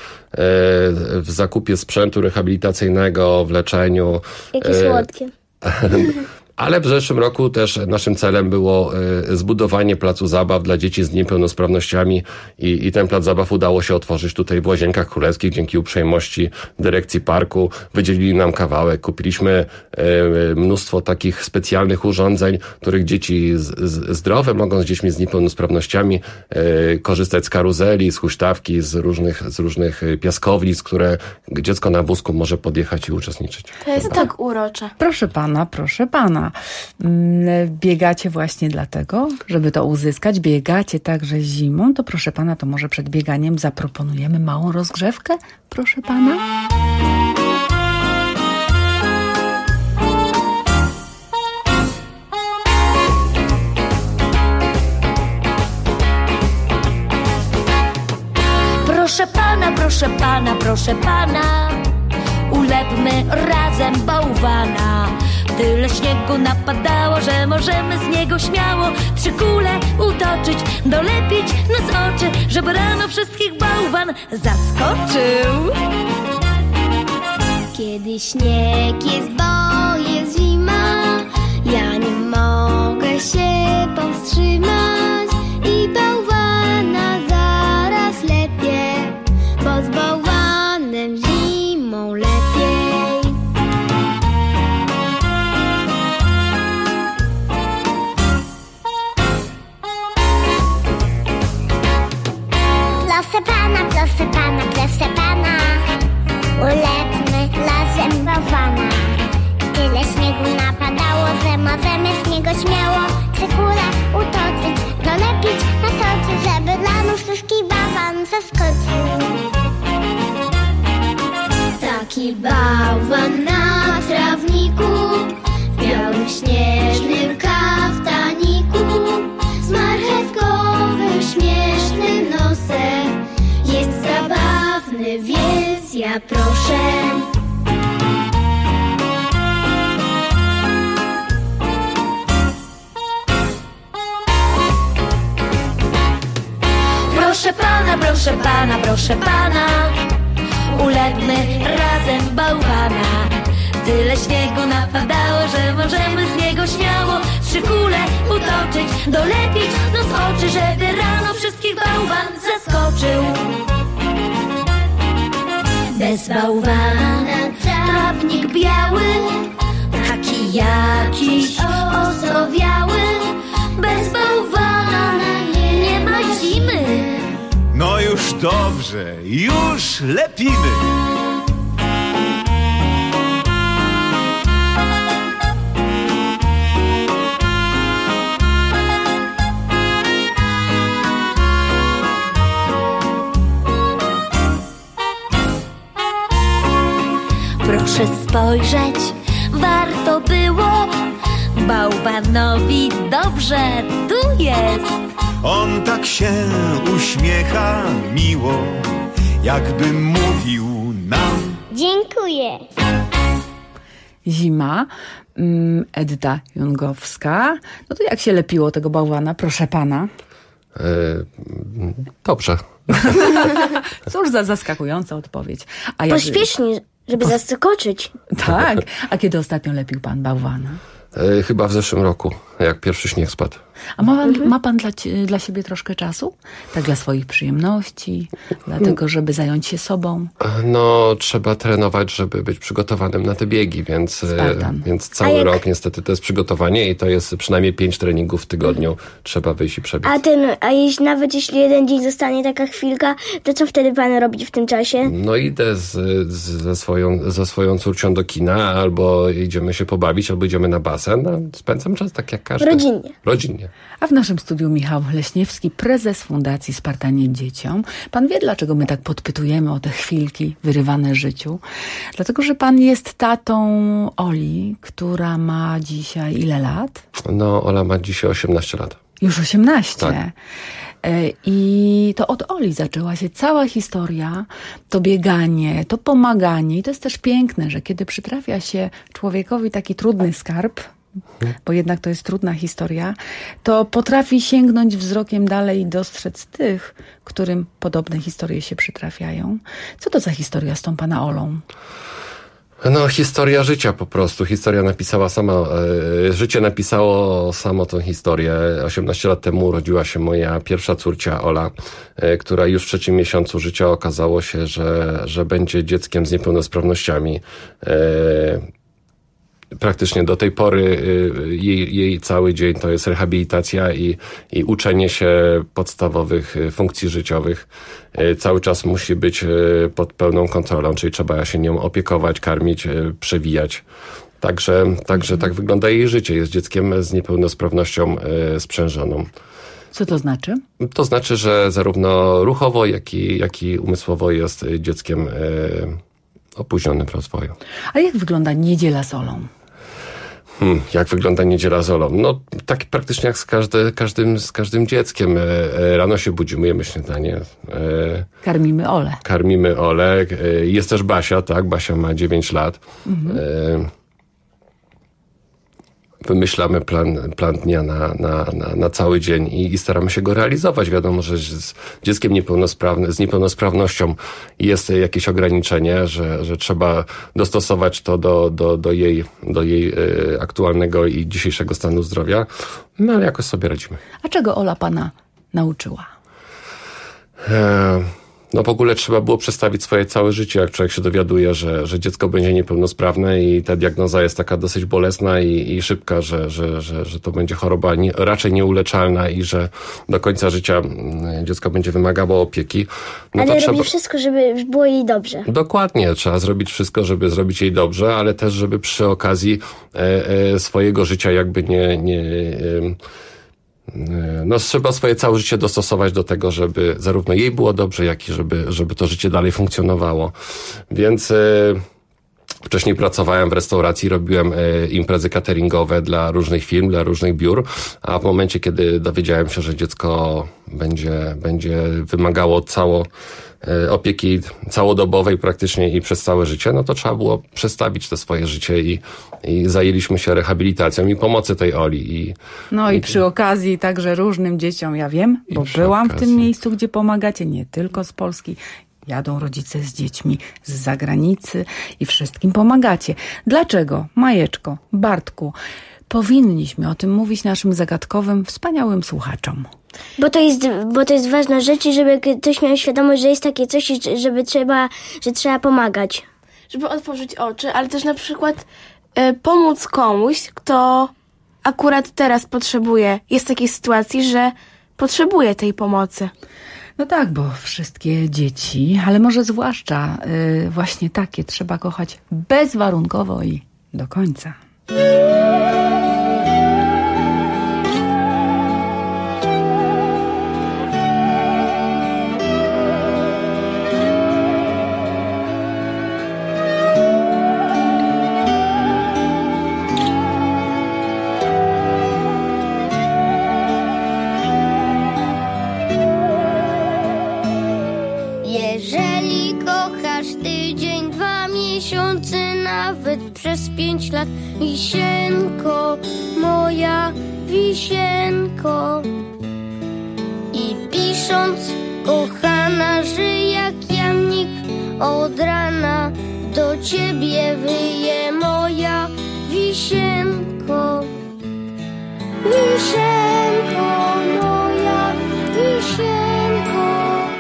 w zakupie sprzętu rehabilitacyjnego, w leczeniu. Jakie e, słodkie. Ale w zeszłym roku też naszym celem było y, zbudowanie placu zabaw dla dzieci z niepełnosprawnościami i, i ten plac zabaw udało się otworzyć tutaj w Łazienkach Królewskich dzięki uprzejmości dyrekcji parku. Wydzielili nam kawałek, kupiliśmy y, mnóstwo takich specjalnych urządzeń, których dzieci z, z, zdrowe mogą z dziećmi z niepełnosprawnościami y, korzystać z karuzeli, z huśtawki, z różnych, z różnych piaskownic, które dziecko na wózku może podjechać i uczestniczyć. To jest tak urocze. Proszę pana, proszę pana. Biegacie właśnie dlatego, żeby to uzyskać. Biegacie także zimą. To proszę pana, to może przed bieganiem zaproponujemy małą rozgrzewkę? Proszę pana. Proszę pana, proszę pana, proszę pana, ulepmy razem bałwana. Tyle śniegu napadało, że możemy z niego śmiało trzy kule utoczyć, dolepić nos oczy, żeby rano wszystkich bałwan zaskoczył. Kiedy śnieg jest, bo jest zima, ja nie mogę się powstrzymać i bałwana zaraz lepiej, bo z bałwanem zimą lepiej. Proszę pana, proszę pana, proszę pana, ulepmy razem bałwana. Tyle śniegu napadało, że możemy z niego śmiało trzy kule utoczyć, dolepić na soczy, żeby rano wszystkich bałwan zaskoczył. Taki bałwan na trawniku, w białym śnieżnym kaftaniku, z marchewkowym śmiesznym nosem, jest zabawny, więc ja proszę. Proszę pana, proszę pana, proszę pana, ulepmy razem bałwana. Tyle śniegu napadało, że możemy z niego śmiało trzy kule utoczyć, dolepić nos oczy, żeby rano wszystkich bałwan zaskoczył. Bez bałwana trawnik biały, taki jakiś osowiały. Bez bałwana nie, nie ma zimy. No już dobrze, już lepimy. Proszę spojrzeć, warto było, bałwanowi dobrze tu jest. On tak się uśmiecha miło, jakby mówił nam: Dziękuję. Zima, Edyta Jungowska. No to jak się lepiło tego bałwana, proszę pana? Yy, dobrze. Cóż za zaskakująca odpowiedź. A jak... Pośpiesznie, żeby Po... zaskoczyć. Tak. A kiedy ostatnio lepił pan bałwana? Yy, chyba w zeszłym roku, jak pierwszy śnieg spadł. A ma pan, mhm. ma pan dla, dla siebie troszkę czasu? Tak dla swoich przyjemności? Dlatego, żeby zająć się sobą? No, trzeba trenować, żeby być przygotowanym na te biegi, więc, więc cały jak... rok niestety to jest przygotowanie i to jest przynajmniej pięć treningów w tygodniu. Mhm. Trzeba wyjść i przebiec. A, ten, a jeśli, nawet jeśli jeden dzień zostanie taka chwilka, to co wtedy pan robi w tym czasie? No idę z, z, ze, swoją, ze swoją córcią do kina, albo idziemy się pobawić, albo idziemy na basen. No, spędzam czas tak jak każdy. Rodzinnie. Rodzinnie. A w naszym studiu Michał Leśniewski, prezes Fundacji Spartanie Dzieciom. Pan wie, dlaczego my tak podpytujemy o te chwilki wyrywane życiu? Dlatego, że pan jest tatą Oli, która ma dzisiaj ile lat? No, Ola ma dzisiaj osiemnaście lat. Już osiemnaście. Tak. I to od Oli zaczęła się cała historia, to bieganie, to pomaganie. I to jest też piękne, że kiedy przytrafia się człowiekowi taki trudny skarb, bo jednak to jest trudna historia, to potrafi sięgnąć wzrokiem dalej i dostrzec tych, którym podobne historie się przytrafiają. Co to za historia z tą pana Olą? No, historia życia po prostu. Historia napisała sama, e, życie napisało samo tą historię. osiemnaście lat temu urodziła się moja pierwsza córcia Ola, e, która już w trzecim miesiącu życia okazało się, że, że będzie dzieckiem z niepełnosprawnościami. E, Praktycznie do tej pory jej, jej cały dzień to jest rehabilitacja i, i uczenie się podstawowych funkcji życiowych. Cały czas musi być pod pełną kontrolą, czyli trzeba się nią opiekować, karmić, przewijać. Także, także tak wygląda jej życie. Jest dzieckiem z niepełnosprawnością sprzężoną. Co to znaczy? To znaczy, że zarówno ruchowo, jak i, jak i umysłowo jest dzieckiem opóźnionym w rozwoju. A jak wygląda niedziela z Olą? Hmm, jak wygląda niedziela z Olą? No, tak praktycznie jak z, każdy, każdym, z każdym dzieckiem. E, rano się budzimy, jemy śniadanie. E, karmimy Olę. Karmimy Olę. E, jest też Basia, tak? Basia ma dziewięć lat. Mhm. E, wymyślamy plan, plan dnia na, na, na, na cały dzień i, i staramy się go realizować. Wiadomo, że z dzieckiem niepełnosprawnym, z niepełnosprawnością jest jakieś ograniczenie, że, że trzeba dostosować to do, do, do jej, do jej y, aktualnego i dzisiejszego stanu zdrowia, no ale jakoś sobie radzimy. A czego Ola pana nauczyła? E- No w ogóle trzeba było przestawić swoje całe życie, jak człowiek się dowiaduje, że, że dziecko będzie niepełnosprawne i ta diagnoza jest taka dosyć bolesna i, i szybka, że, że, że, że to będzie choroba nie, raczej nieuleczalna i że do końca życia dziecko będzie wymagało opieki. No ale to robi trzeba... wszystko, żeby było jej dobrze. Dokładnie, trzeba zrobić wszystko, żeby zrobić jej dobrze, ale też, żeby przy okazji e, e, swojego życia jakby nie... nie e, No, trzeba swoje całe życie dostosować do tego, żeby zarówno jej było dobrze, jak i żeby, żeby to życie dalej funkcjonowało. Więc e, wcześniej pracowałem w restauracji, robiłem e, imprezy cateringowe dla różnych firm, dla różnych biur, a w momencie, kiedy dowiedziałem się, że dziecko będzie, będzie wymagało cało opieki całodobowej praktycznie i przez całe życie, no to trzeba było przestawić to swoje życie i, i zajęliśmy się rehabilitacją i pomocy tej Oli. I, no i, i przy okazji także różnym dzieciom, ja wiem, bo byłam okazji. w tym miejscu, gdzie pomagacie, nie tylko z Polski. Jadą rodzice z dziećmi z zagranicy i wszystkim pomagacie. Dlaczego, Majeczko, Bartku, powinniśmy o tym mówić naszym zagadkowym, wspaniałym słuchaczom? Bo to jest, bo to jest ważna rzecz i żeby ktoś miał świadomość, że jest takie coś, żeby trzeba, że trzeba pomagać. Żeby otworzyć oczy, ale też na przykład y, pomóc komuś, kto akurat teraz potrzebuje, jest w takiej sytuacji, że potrzebuje tej pomocy. No tak, bo wszystkie dzieci, ale może zwłaszcza y, właśnie takie trzeba kochać bezwarunkowo i do końca. Jeżeli kochasz tydzień, dwa miesiące, pięć lat. Wisienko, moja wisienko. I pisząc, kochana, że jak jamnik od rana do ciebie wyje moja wisienko. Wisienko, moja wisienko.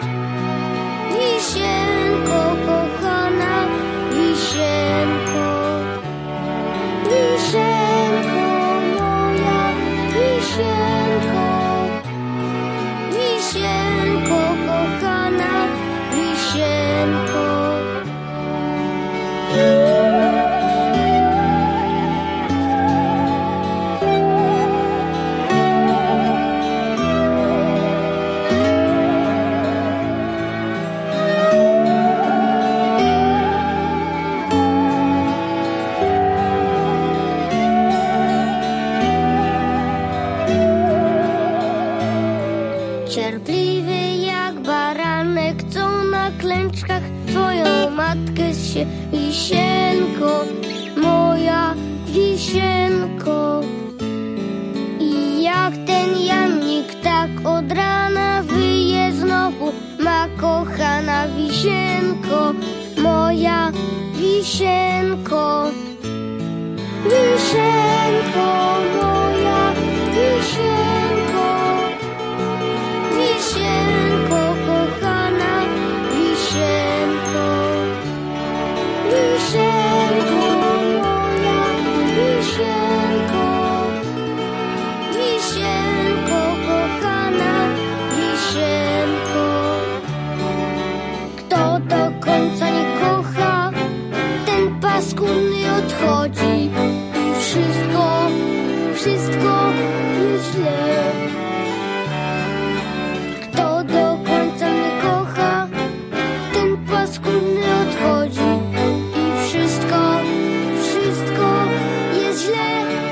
Wisienko, kochana, wisienko. Wisienko, moja wisienko. Wisienko, kochana, wisienko. Cierpliwy jak baranek, co na klęczkach twoją matkę zsie. Wisienko, moja wisienko. I jak ten jamnik tak od rana wyje znowu ma kochana wisienko, moja wisienko. Wisienko, moja wisienko. Wisienko, kochana, wisienko. Wisienko, moja wisienko. Wisienko, kochana, wisienko. Kto do końca nie kocha, ten paskudny odchodzi. I wszystko, wszystko jest źle. Kto do końca nie kocha, ten paskudny odchodzi. I wszystko, wszystko jest źle.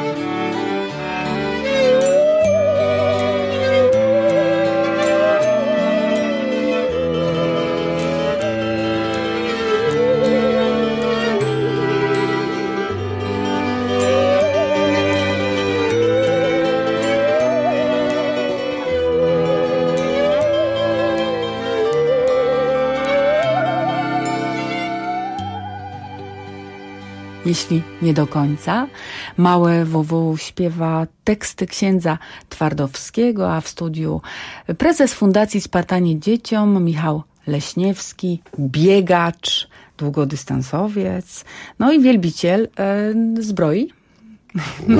Jeśli nie do końca. Małe W W śpiewa teksty księdza Twardowskiego, a w studiu prezes Fundacji Spartanie Dzieciom Michał Leśniewski, biegacz, długodystansowiec, no i wielbiciel e, zbroi. No.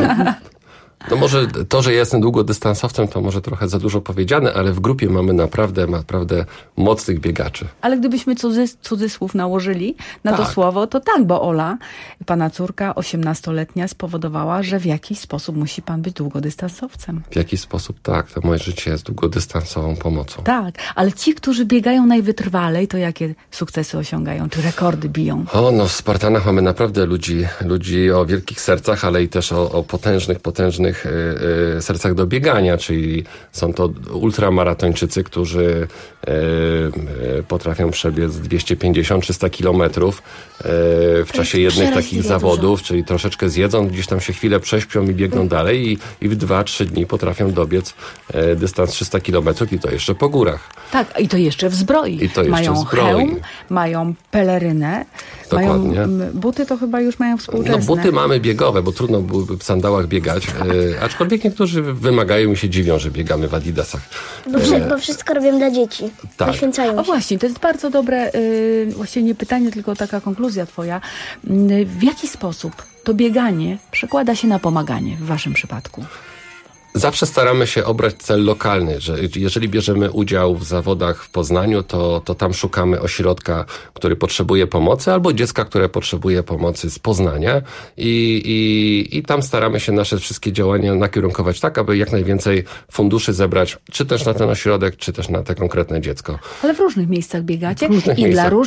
No może to, że ja jestem długodystansowcem, to może trochę za dużo powiedziane, ale w grupie mamy naprawdę, naprawdę mocnych biegaczy. Ale gdybyśmy cudzys- cudzysłów nałożyli na tak. to słowo, to tak, bo Ola, pana córka, osiemnastoletnia, spowodowała, że w jakiś sposób musi pan być długodystansowcem. W jakiś sposób tak, to moje życie jest długodystansową pomocą. Tak, ale ci, którzy biegają najwytrwalej, to jakie sukcesy osiągają, czy rekordy biją? O, no w Spartanach mamy naprawdę ludzi, ludzi o wielkich sercach, ale i też o, o potężnych, potężnych y, y, sercach do biegania, czyli są to ultramaratończycy, którzy y, y, potrafią przebiec dwieście pięćdziesiąt do trzystu kilometrów y, w czasie jednych takich zawodów, czyli troszeczkę zjedzą, gdzieś tam się chwilę prześpią i biegną mm. dalej i, i w dwa trzy dni potrafią dobiec y, dystans trzysta kilometrów i to jeszcze po górach. Tak, i to jeszcze w zbroi. I to jeszcze mają w zbroi. hełm, mają pelerynę, Dokładnie. mają buty, to chyba już mają współczesne. No buty mamy biegowe, bo trudno byłoby w sandałach biegać, e, aczkolwiek niektórzy wymagają i się dziwią, że biegamy w adidasach. Bo, e, bo wszystko robią dla dzieci. Tak. Poświęcają O właśnie, to jest bardzo dobre, yy, właściwie nie pytanie, tylko taka konkluzja twoja. Yy, w jaki sposób to bieganie przekłada się na pomaganie w waszym przypadku? Zawsze staramy się obrać cel lokalny, że jeżeli bierzemy udział w zawodach w Poznaniu, to, to tam szukamy ośrodka, który potrzebuje pomocy, albo dziecka, które potrzebuje pomocy z Poznania i, i, i tam staramy się nasze wszystkie działania nakierunkować tak, aby jak najwięcej funduszy zebrać, czy też na ten ośrodek, czy też na te konkretne dziecko. Ale w różnych miejscach biegacie w różnych i miejscach. dla różnych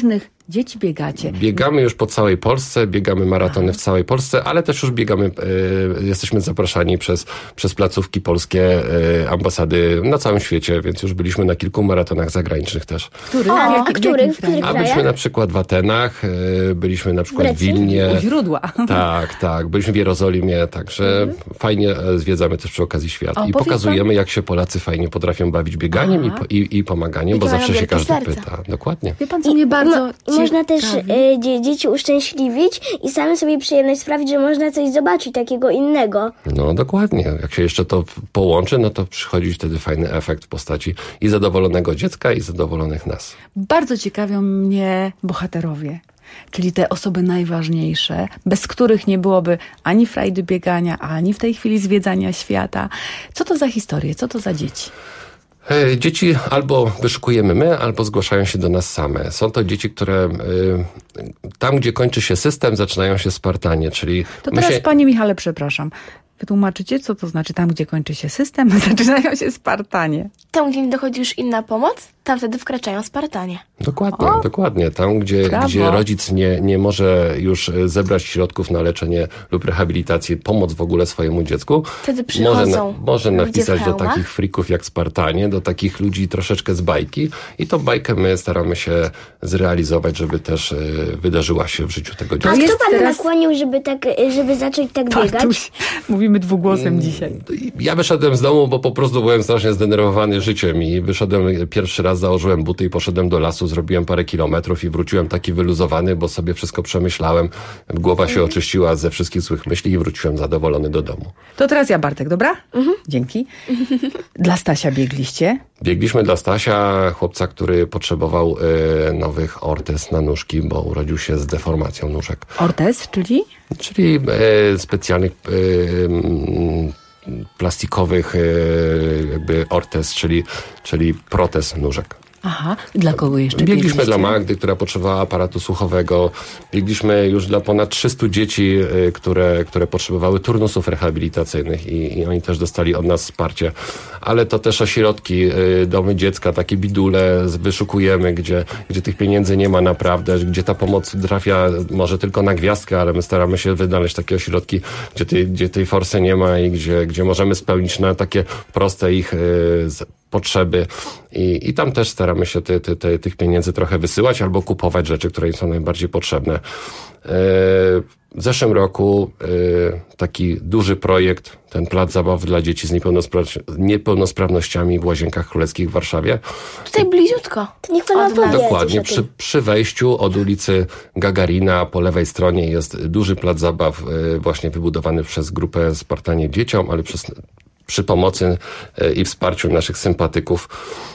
Dzieci biegacie. Biegamy już po całej Polsce, biegamy maratony w całej Polsce, ale też już biegamy, e, jesteśmy zapraszani przez, przez placówki polskie, e, ambasady na całym świecie, więc już byliśmy na kilku maratonach zagranicznych też. Których? O, Jak, a których? W których A byliśmy na przykład w Atenach, e, byliśmy na przykład w, w Wilnie. U źródła. Tak, tak. Byliśmy w Jerozolimie, także mhm. fajnie zwiedzamy też przy okazji świat. O, I pokazujemy, jak się Polacy fajnie potrafią bawić bieganiem i, i, i pomaganiem, I bo zawsze się każdy serca. pyta. Dokładnie. Wie pan, co mnie bardzo I można też y, dzie, dzieci uszczęśliwić i same sobie przyjemność sprawić, że można coś zobaczyć takiego innego. No dokładnie. Jak się jeszcze to połączy, no to przychodzi wtedy fajny efekt w postaci i zadowolonego dziecka, i zadowolonych nas. Bardzo ciekawią mnie bohaterowie. Czyli te osoby najważniejsze, bez których nie byłoby ani frajdy biegania, ani w tej chwili zwiedzania świata. Co to za historie? Co to za dzieci? Dzieci albo wyszukujemy my, albo zgłaszają się do nas same. Są to dzieci, które y, tam, gdzie kończy się system, zaczynają się Spartanie, czyli... To teraz, się... panie Michale, przepraszam. Wytłumaczycie, co to znaczy tam, gdzie kończy się system, zaczynają się Spartanie? Tam, gdzie nie dochodzi już inna pomoc, tam wtedy wkraczają Spartanie. Dokładnie, o! dokładnie. Tam, gdzie, gdzie rodzic nie, nie może już zebrać środków na leczenie lub rehabilitację, pomoc w ogóle swojemu dziecku, wtedy przychodzą może, może napisać do takich frików jak Spartanie, do takich ludzi troszeczkę z bajki i tą bajkę my staramy się zrealizować, żeby też y, wydarzyła się w życiu tego dziecka. A kto pana teraz... nakłonił, żeby, tak, żeby zacząć tak biegać? Bartuś, mówimy dwugłosem dzisiaj. Ja wyszedłem z domu, bo po prostu byłem strasznie zdenerwowany życiem i wyszedłem pierwszy raz, założyłem buty i poszedłem do lasu, zrobiłem parę kilometrów i wróciłem taki wyluzowany, bo sobie wszystko przemyślałem. Głowa się oczyściła ze wszystkich złych myśli i wróciłem zadowolony do domu. To teraz ja, Bartek, dobra? Mhm. Dzięki. Dla Stasia biegliście? Biegliśmy dla Stasia, chłopca, który potrzebował y, nowych ortez na nóżki, bo urodził się z deformacją nóżek. Ortez, czyli? Czyli y, specjalnych y, y, plastikowych y, jakby ortez, czyli, czyli protez nóżek. Aha, dla kogo jeszcze biegliśmy? Biegliśmy dla Magdy, która potrzebowała aparatu słuchowego. Biegliśmy już dla ponad trzystu dzieci, y, które, które potrzebowały turnusów rehabilitacyjnych i, i oni też dostali od nas wsparcie. Ale to też ośrodki, y, domy dziecka, takie bidule wyszukujemy, gdzie, gdzie tych pieniędzy nie ma naprawdę, gdzie ta pomoc trafia może tylko na gwiazdkę, ale my staramy się wynaleźć takie ośrodki, gdzie tej, gdzie tej forsy nie ma i gdzie, gdzie możemy spełnić na takie proste ich y, potrzeby i, i tam też staramy się ty, ty, ty, tych pieniędzy trochę wysyłać albo kupować rzeczy, które im są najbardziej potrzebne. W zeszłym roku taki duży projekt, ten plac zabaw dla dzieci z niepełnospra- niepełnosprawnościami w Łazienkach Królewskich w Warszawie. Tutaj bliziutko. To niech pan opowie. Dokładnie, przy, przy wejściu od ulicy Gagarina po lewej stronie jest duży plac zabaw właśnie wybudowany przez grupę Spartanie Dzieciom, ale przez przy pomocy i wsparciu naszych sympatyków.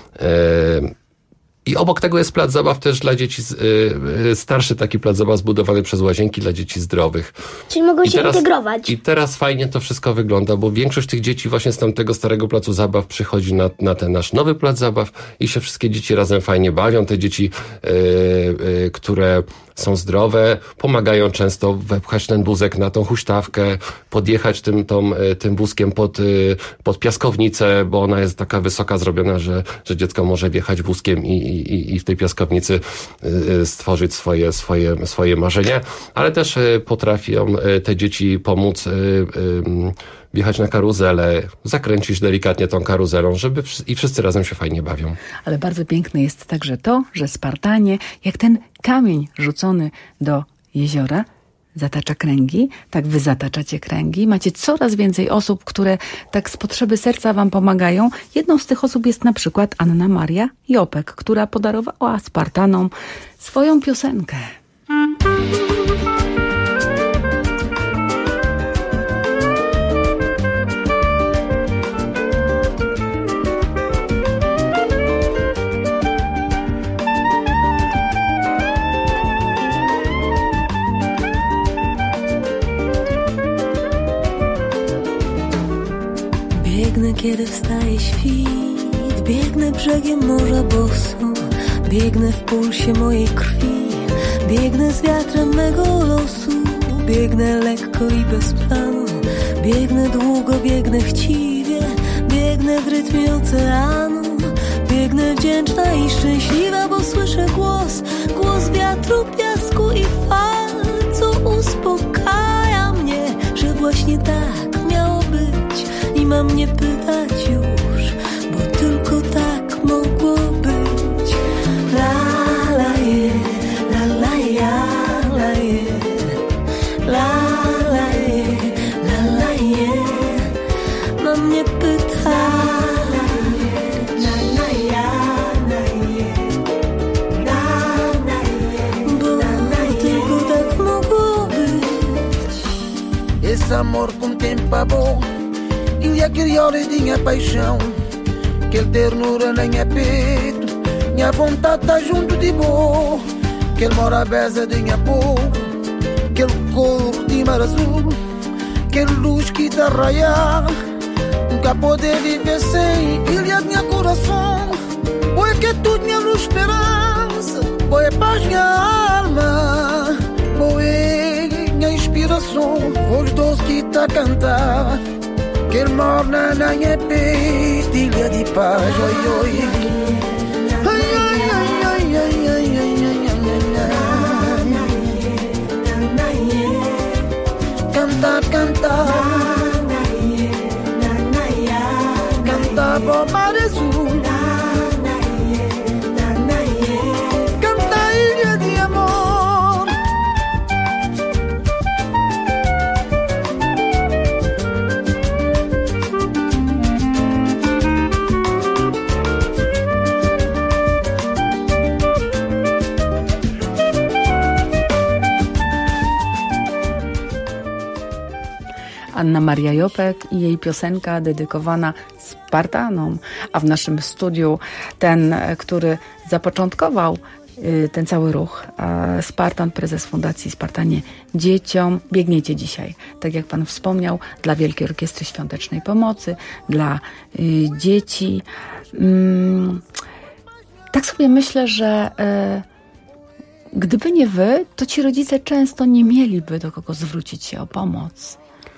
I obok tego jest plac zabaw też dla dzieci, starszy taki plac zabaw zbudowany przez Łazienki dla dzieci zdrowych. Czyli mogą I się teraz, integrować. I teraz fajnie to wszystko wygląda, bo większość tych dzieci właśnie z tamtego starego placu zabaw przychodzi na, na ten nasz nowy plac zabaw i się wszystkie dzieci razem fajnie bawią. Te dzieci, yy, yy, które są zdrowe, pomagają często wepchać ten wózek na tą huśtawkę, podjechać tym, tą, tym wózkiem pod, pod piaskownicę, bo ona jest taka wysoka zrobiona, że, że dziecko może wjechać wózkiem i, i, i w tej piaskownicy stworzyć swoje, swoje, swoje marzenia, ale też potrafią te dzieci pomóc wjechać na karuzelę, zakręcić delikatnie tą karuzelą, żeby i wszyscy razem się fajnie bawią. Ale bardzo piękne jest także to, że Spartanie, jak ten kamień rzucony do jeziora, zatacza kręgi, tak wy zataczacie kręgi. Macie coraz więcej osób, które tak z potrzeby serca wam pomagają. Jedną z tych osób jest na przykład Anna Maria Jopek, która podarowała Spartanom swoją piosenkę. Biegnę, kiedy wstaje świt, biegnę brzegiem morza boso, biegnę w pulsie mojej krwi, biegnę z wiatrem mego losu, biegnę lekko i bez planu, biegnę długo, biegnę chciwie, biegnę w rytmie oceanu, Biegnę wdzięczna i szczęśliwa, bo słyszę głos, głos wiatru, piasku i fal, co uspokaja mnie, że właśnie tak miało być i mam nie pytać już, bo tylko tak mogło być. La la je, la la ja, la je, la la je, la la je, mam nie pytać. Esse amor com tempo acabou e aquele olho de minha paixão, aquele ternura na minha peito, minha vontade tá junto de boa, aquele mora beza de minha boca, aquele cor de mar azul, aquele luz que tá raiar, nunca poder viver sem ele é minha coração, pois que é tudo minha luz esperança, pois é paz minha alma, pois minha inspiração, voz doce que tá a cantar, que ele morna na minha peito, ilha de paz, oi, oi. Ai, ai, ai, ai, ai, ai, ai, ai, cantar, cantar, cantar por mar azul, cantar ilha de amor. Anna Maria Jopek i jej piosenka dedykowana Spartanom, a w naszym studiu ten, który zapoczątkował ten cały ruch, Spartan, prezes Fundacji Spartanie Dzieciom. Biegniecie dzisiaj, tak jak pan wspomniał, dla Wielkiej Orkiestry Świątecznej Pomocy, dla y, dzieci. Mm, tak sobie myślę, że y, gdyby nie wy, to ci rodzice często nie mieliby do kogo zwrócić się o pomoc.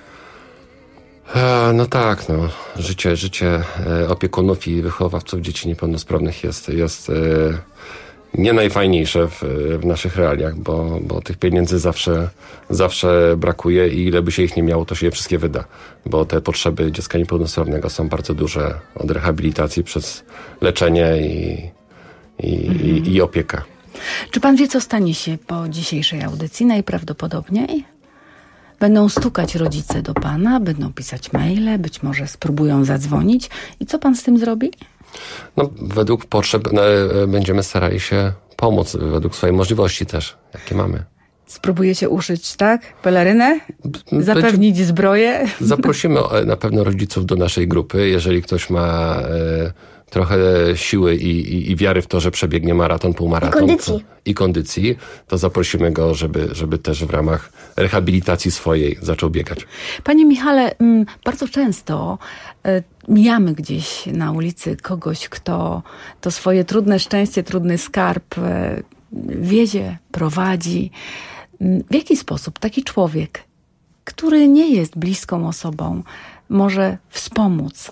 No tak, no. Życie, życie opiekunów i wychowawców dzieci niepełnosprawnych jest, jest nie najfajniejsze w, w naszych realiach, bo, bo tych pieniędzy zawsze, zawsze brakuje i ile by się ich nie miało, to się je wszystkie wyda, bo te potrzeby dziecka niepełnosprawnego są bardzo duże, od rehabilitacji przez leczenie i, i, mhm. i, i opiekę. Czy pan wie, co stanie się po dzisiejszej audycji? Najprawdopodobniej będą stukać rodzice do pana, będą pisać maile, być może spróbują zadzwonić. I co pan z tym zrobi? No, według potrzeb no, będziemy starali się pomóc, według swojej możliwości też, jakie mamy. Spróbujecie uszyć, tak? Pelerynę? Zapewnić zbroję? Zaprosimy na pewno rodziców do naszej grupy. Jeżeli ktoś ma e, trochę siły i, i, i wiary w to, że przebiegnie maraton, półmaraton. I kondycji. To, I kondycji, to zaprosimy go, żeby, żeby też w ramach rehabilitacji swojej zaczął biegać. Panie Michale, bardzo często mijamy gdzieś na ulicy kogoś, kto to swoje trudne szczęście, trudny skarb wiezie, prowadzi. W jaki sposób taki człowiek, który nie jest bliską osobą, może wspomóc?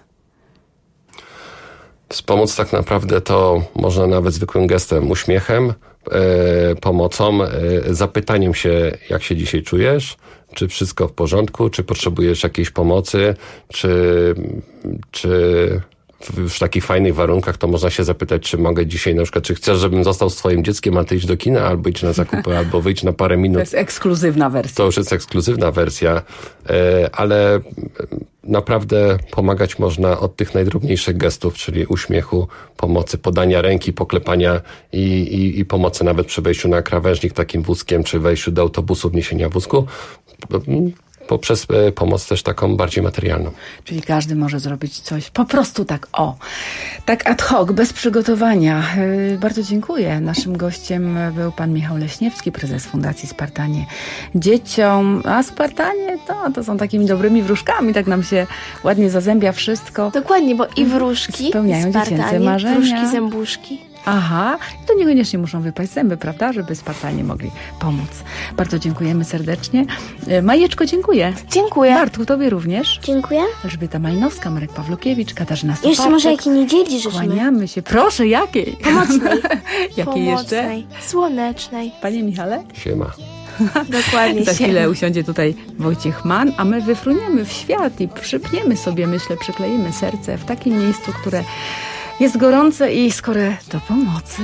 Wspomóc tak naprawdę to można nawet zwykłym gestem, uśmiechem, e, pomocą, e, zapytaniem się, jak się dzisiaj czujesz, czy wszystko w porządku, czy potrzebujesz jakiejś pomocy, czy, czy w takich fajnych warunkach to można się zapytać, czy mogę dzisiaj na przykład, czy chcesz, żebym został z twoim dzieckiem, a ty idź do kina, albo idź na zakupy, albo wyjdź na parę minut. To jest ekskluzywna wersja. To już jest ekskluzywna wersja, ale naprawdę pomagać można od tych najdrobniejszych gestów, czyli uśmiechu, pomocy, podania ręki, poklepania i, i, i pomocy nawet przy wejściu na krawężnik takim wózkiem, czy wejściu do autobusu, wniesienia wózku, poprzez pomoc też taką bardziej materialną. Czyli każdy może zrobić coś po prostu tak o, tak ad hoc, bez przygotowania. Bardzo dziękuję. Naszym gościem był pan Michał Leśniewski, prezes Fundacji Spartanie Dzieciom. A Spartanie to, to są takimi dobrymi wróżkami, tak nam się ładnie zazębia wszystko. Dokładnie, bo i wróżki, spełniają i Spartanie, dziecięce marzenia. Wróżki, zębuszki. Aha, to niekoniecznie muszą wypaść zęby, prawda, żeby Spartanie mogli pomóc. Bardzo dziękujemy serdecznie. Majeczko, dziękuję. Dziękuję. Bartku, tobie również. Dziękuję. Elżbieta Malinowska, Marek Pawlukiewicz, Katarzyna Stoparczyk. Jeszcze może jakiej niedzieli życzymy. Kłaniamy się. Proszę, jakiej? Pomocnej. Jakiej jeszcze? Pomocnej, słonecznej. Panie Michale? Siema. Dokładnie. Za chwilę usiądzie tutaj Wojciech Mann, a my wyfruniemy w świat i przypniemy sobie, myślę, przykleimy serce w takim miejscu, które jest gorące i skore do pomocy.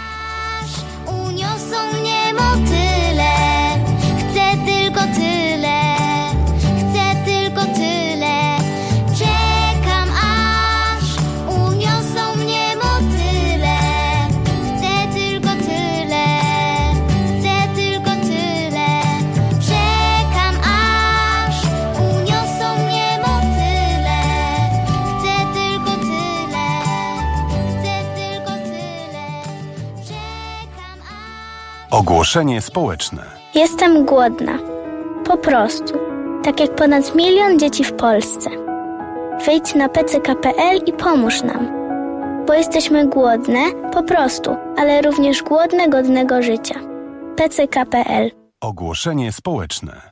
Uniosą mnie motyle, chcę tylko tyle, chcę tylko tyle. Czekam aż uniosą mnie motyle, chcę tylko tyle, chcę tylko tyle. Czekam aż uniosą mnie motyle, chcę tylko tyle, chcę tylko tyle. Ogłoszenie społeczne. Jestem głodna. Po prostu. Tak jak ponad milion dzieci w Polsce. Wejdź na p c k kropka p l i pomóż nam. Bo jesteśmy głodne, po prostu, ale również głodne godnego życia. p c k kropka p l Ogłoszenie społeczne.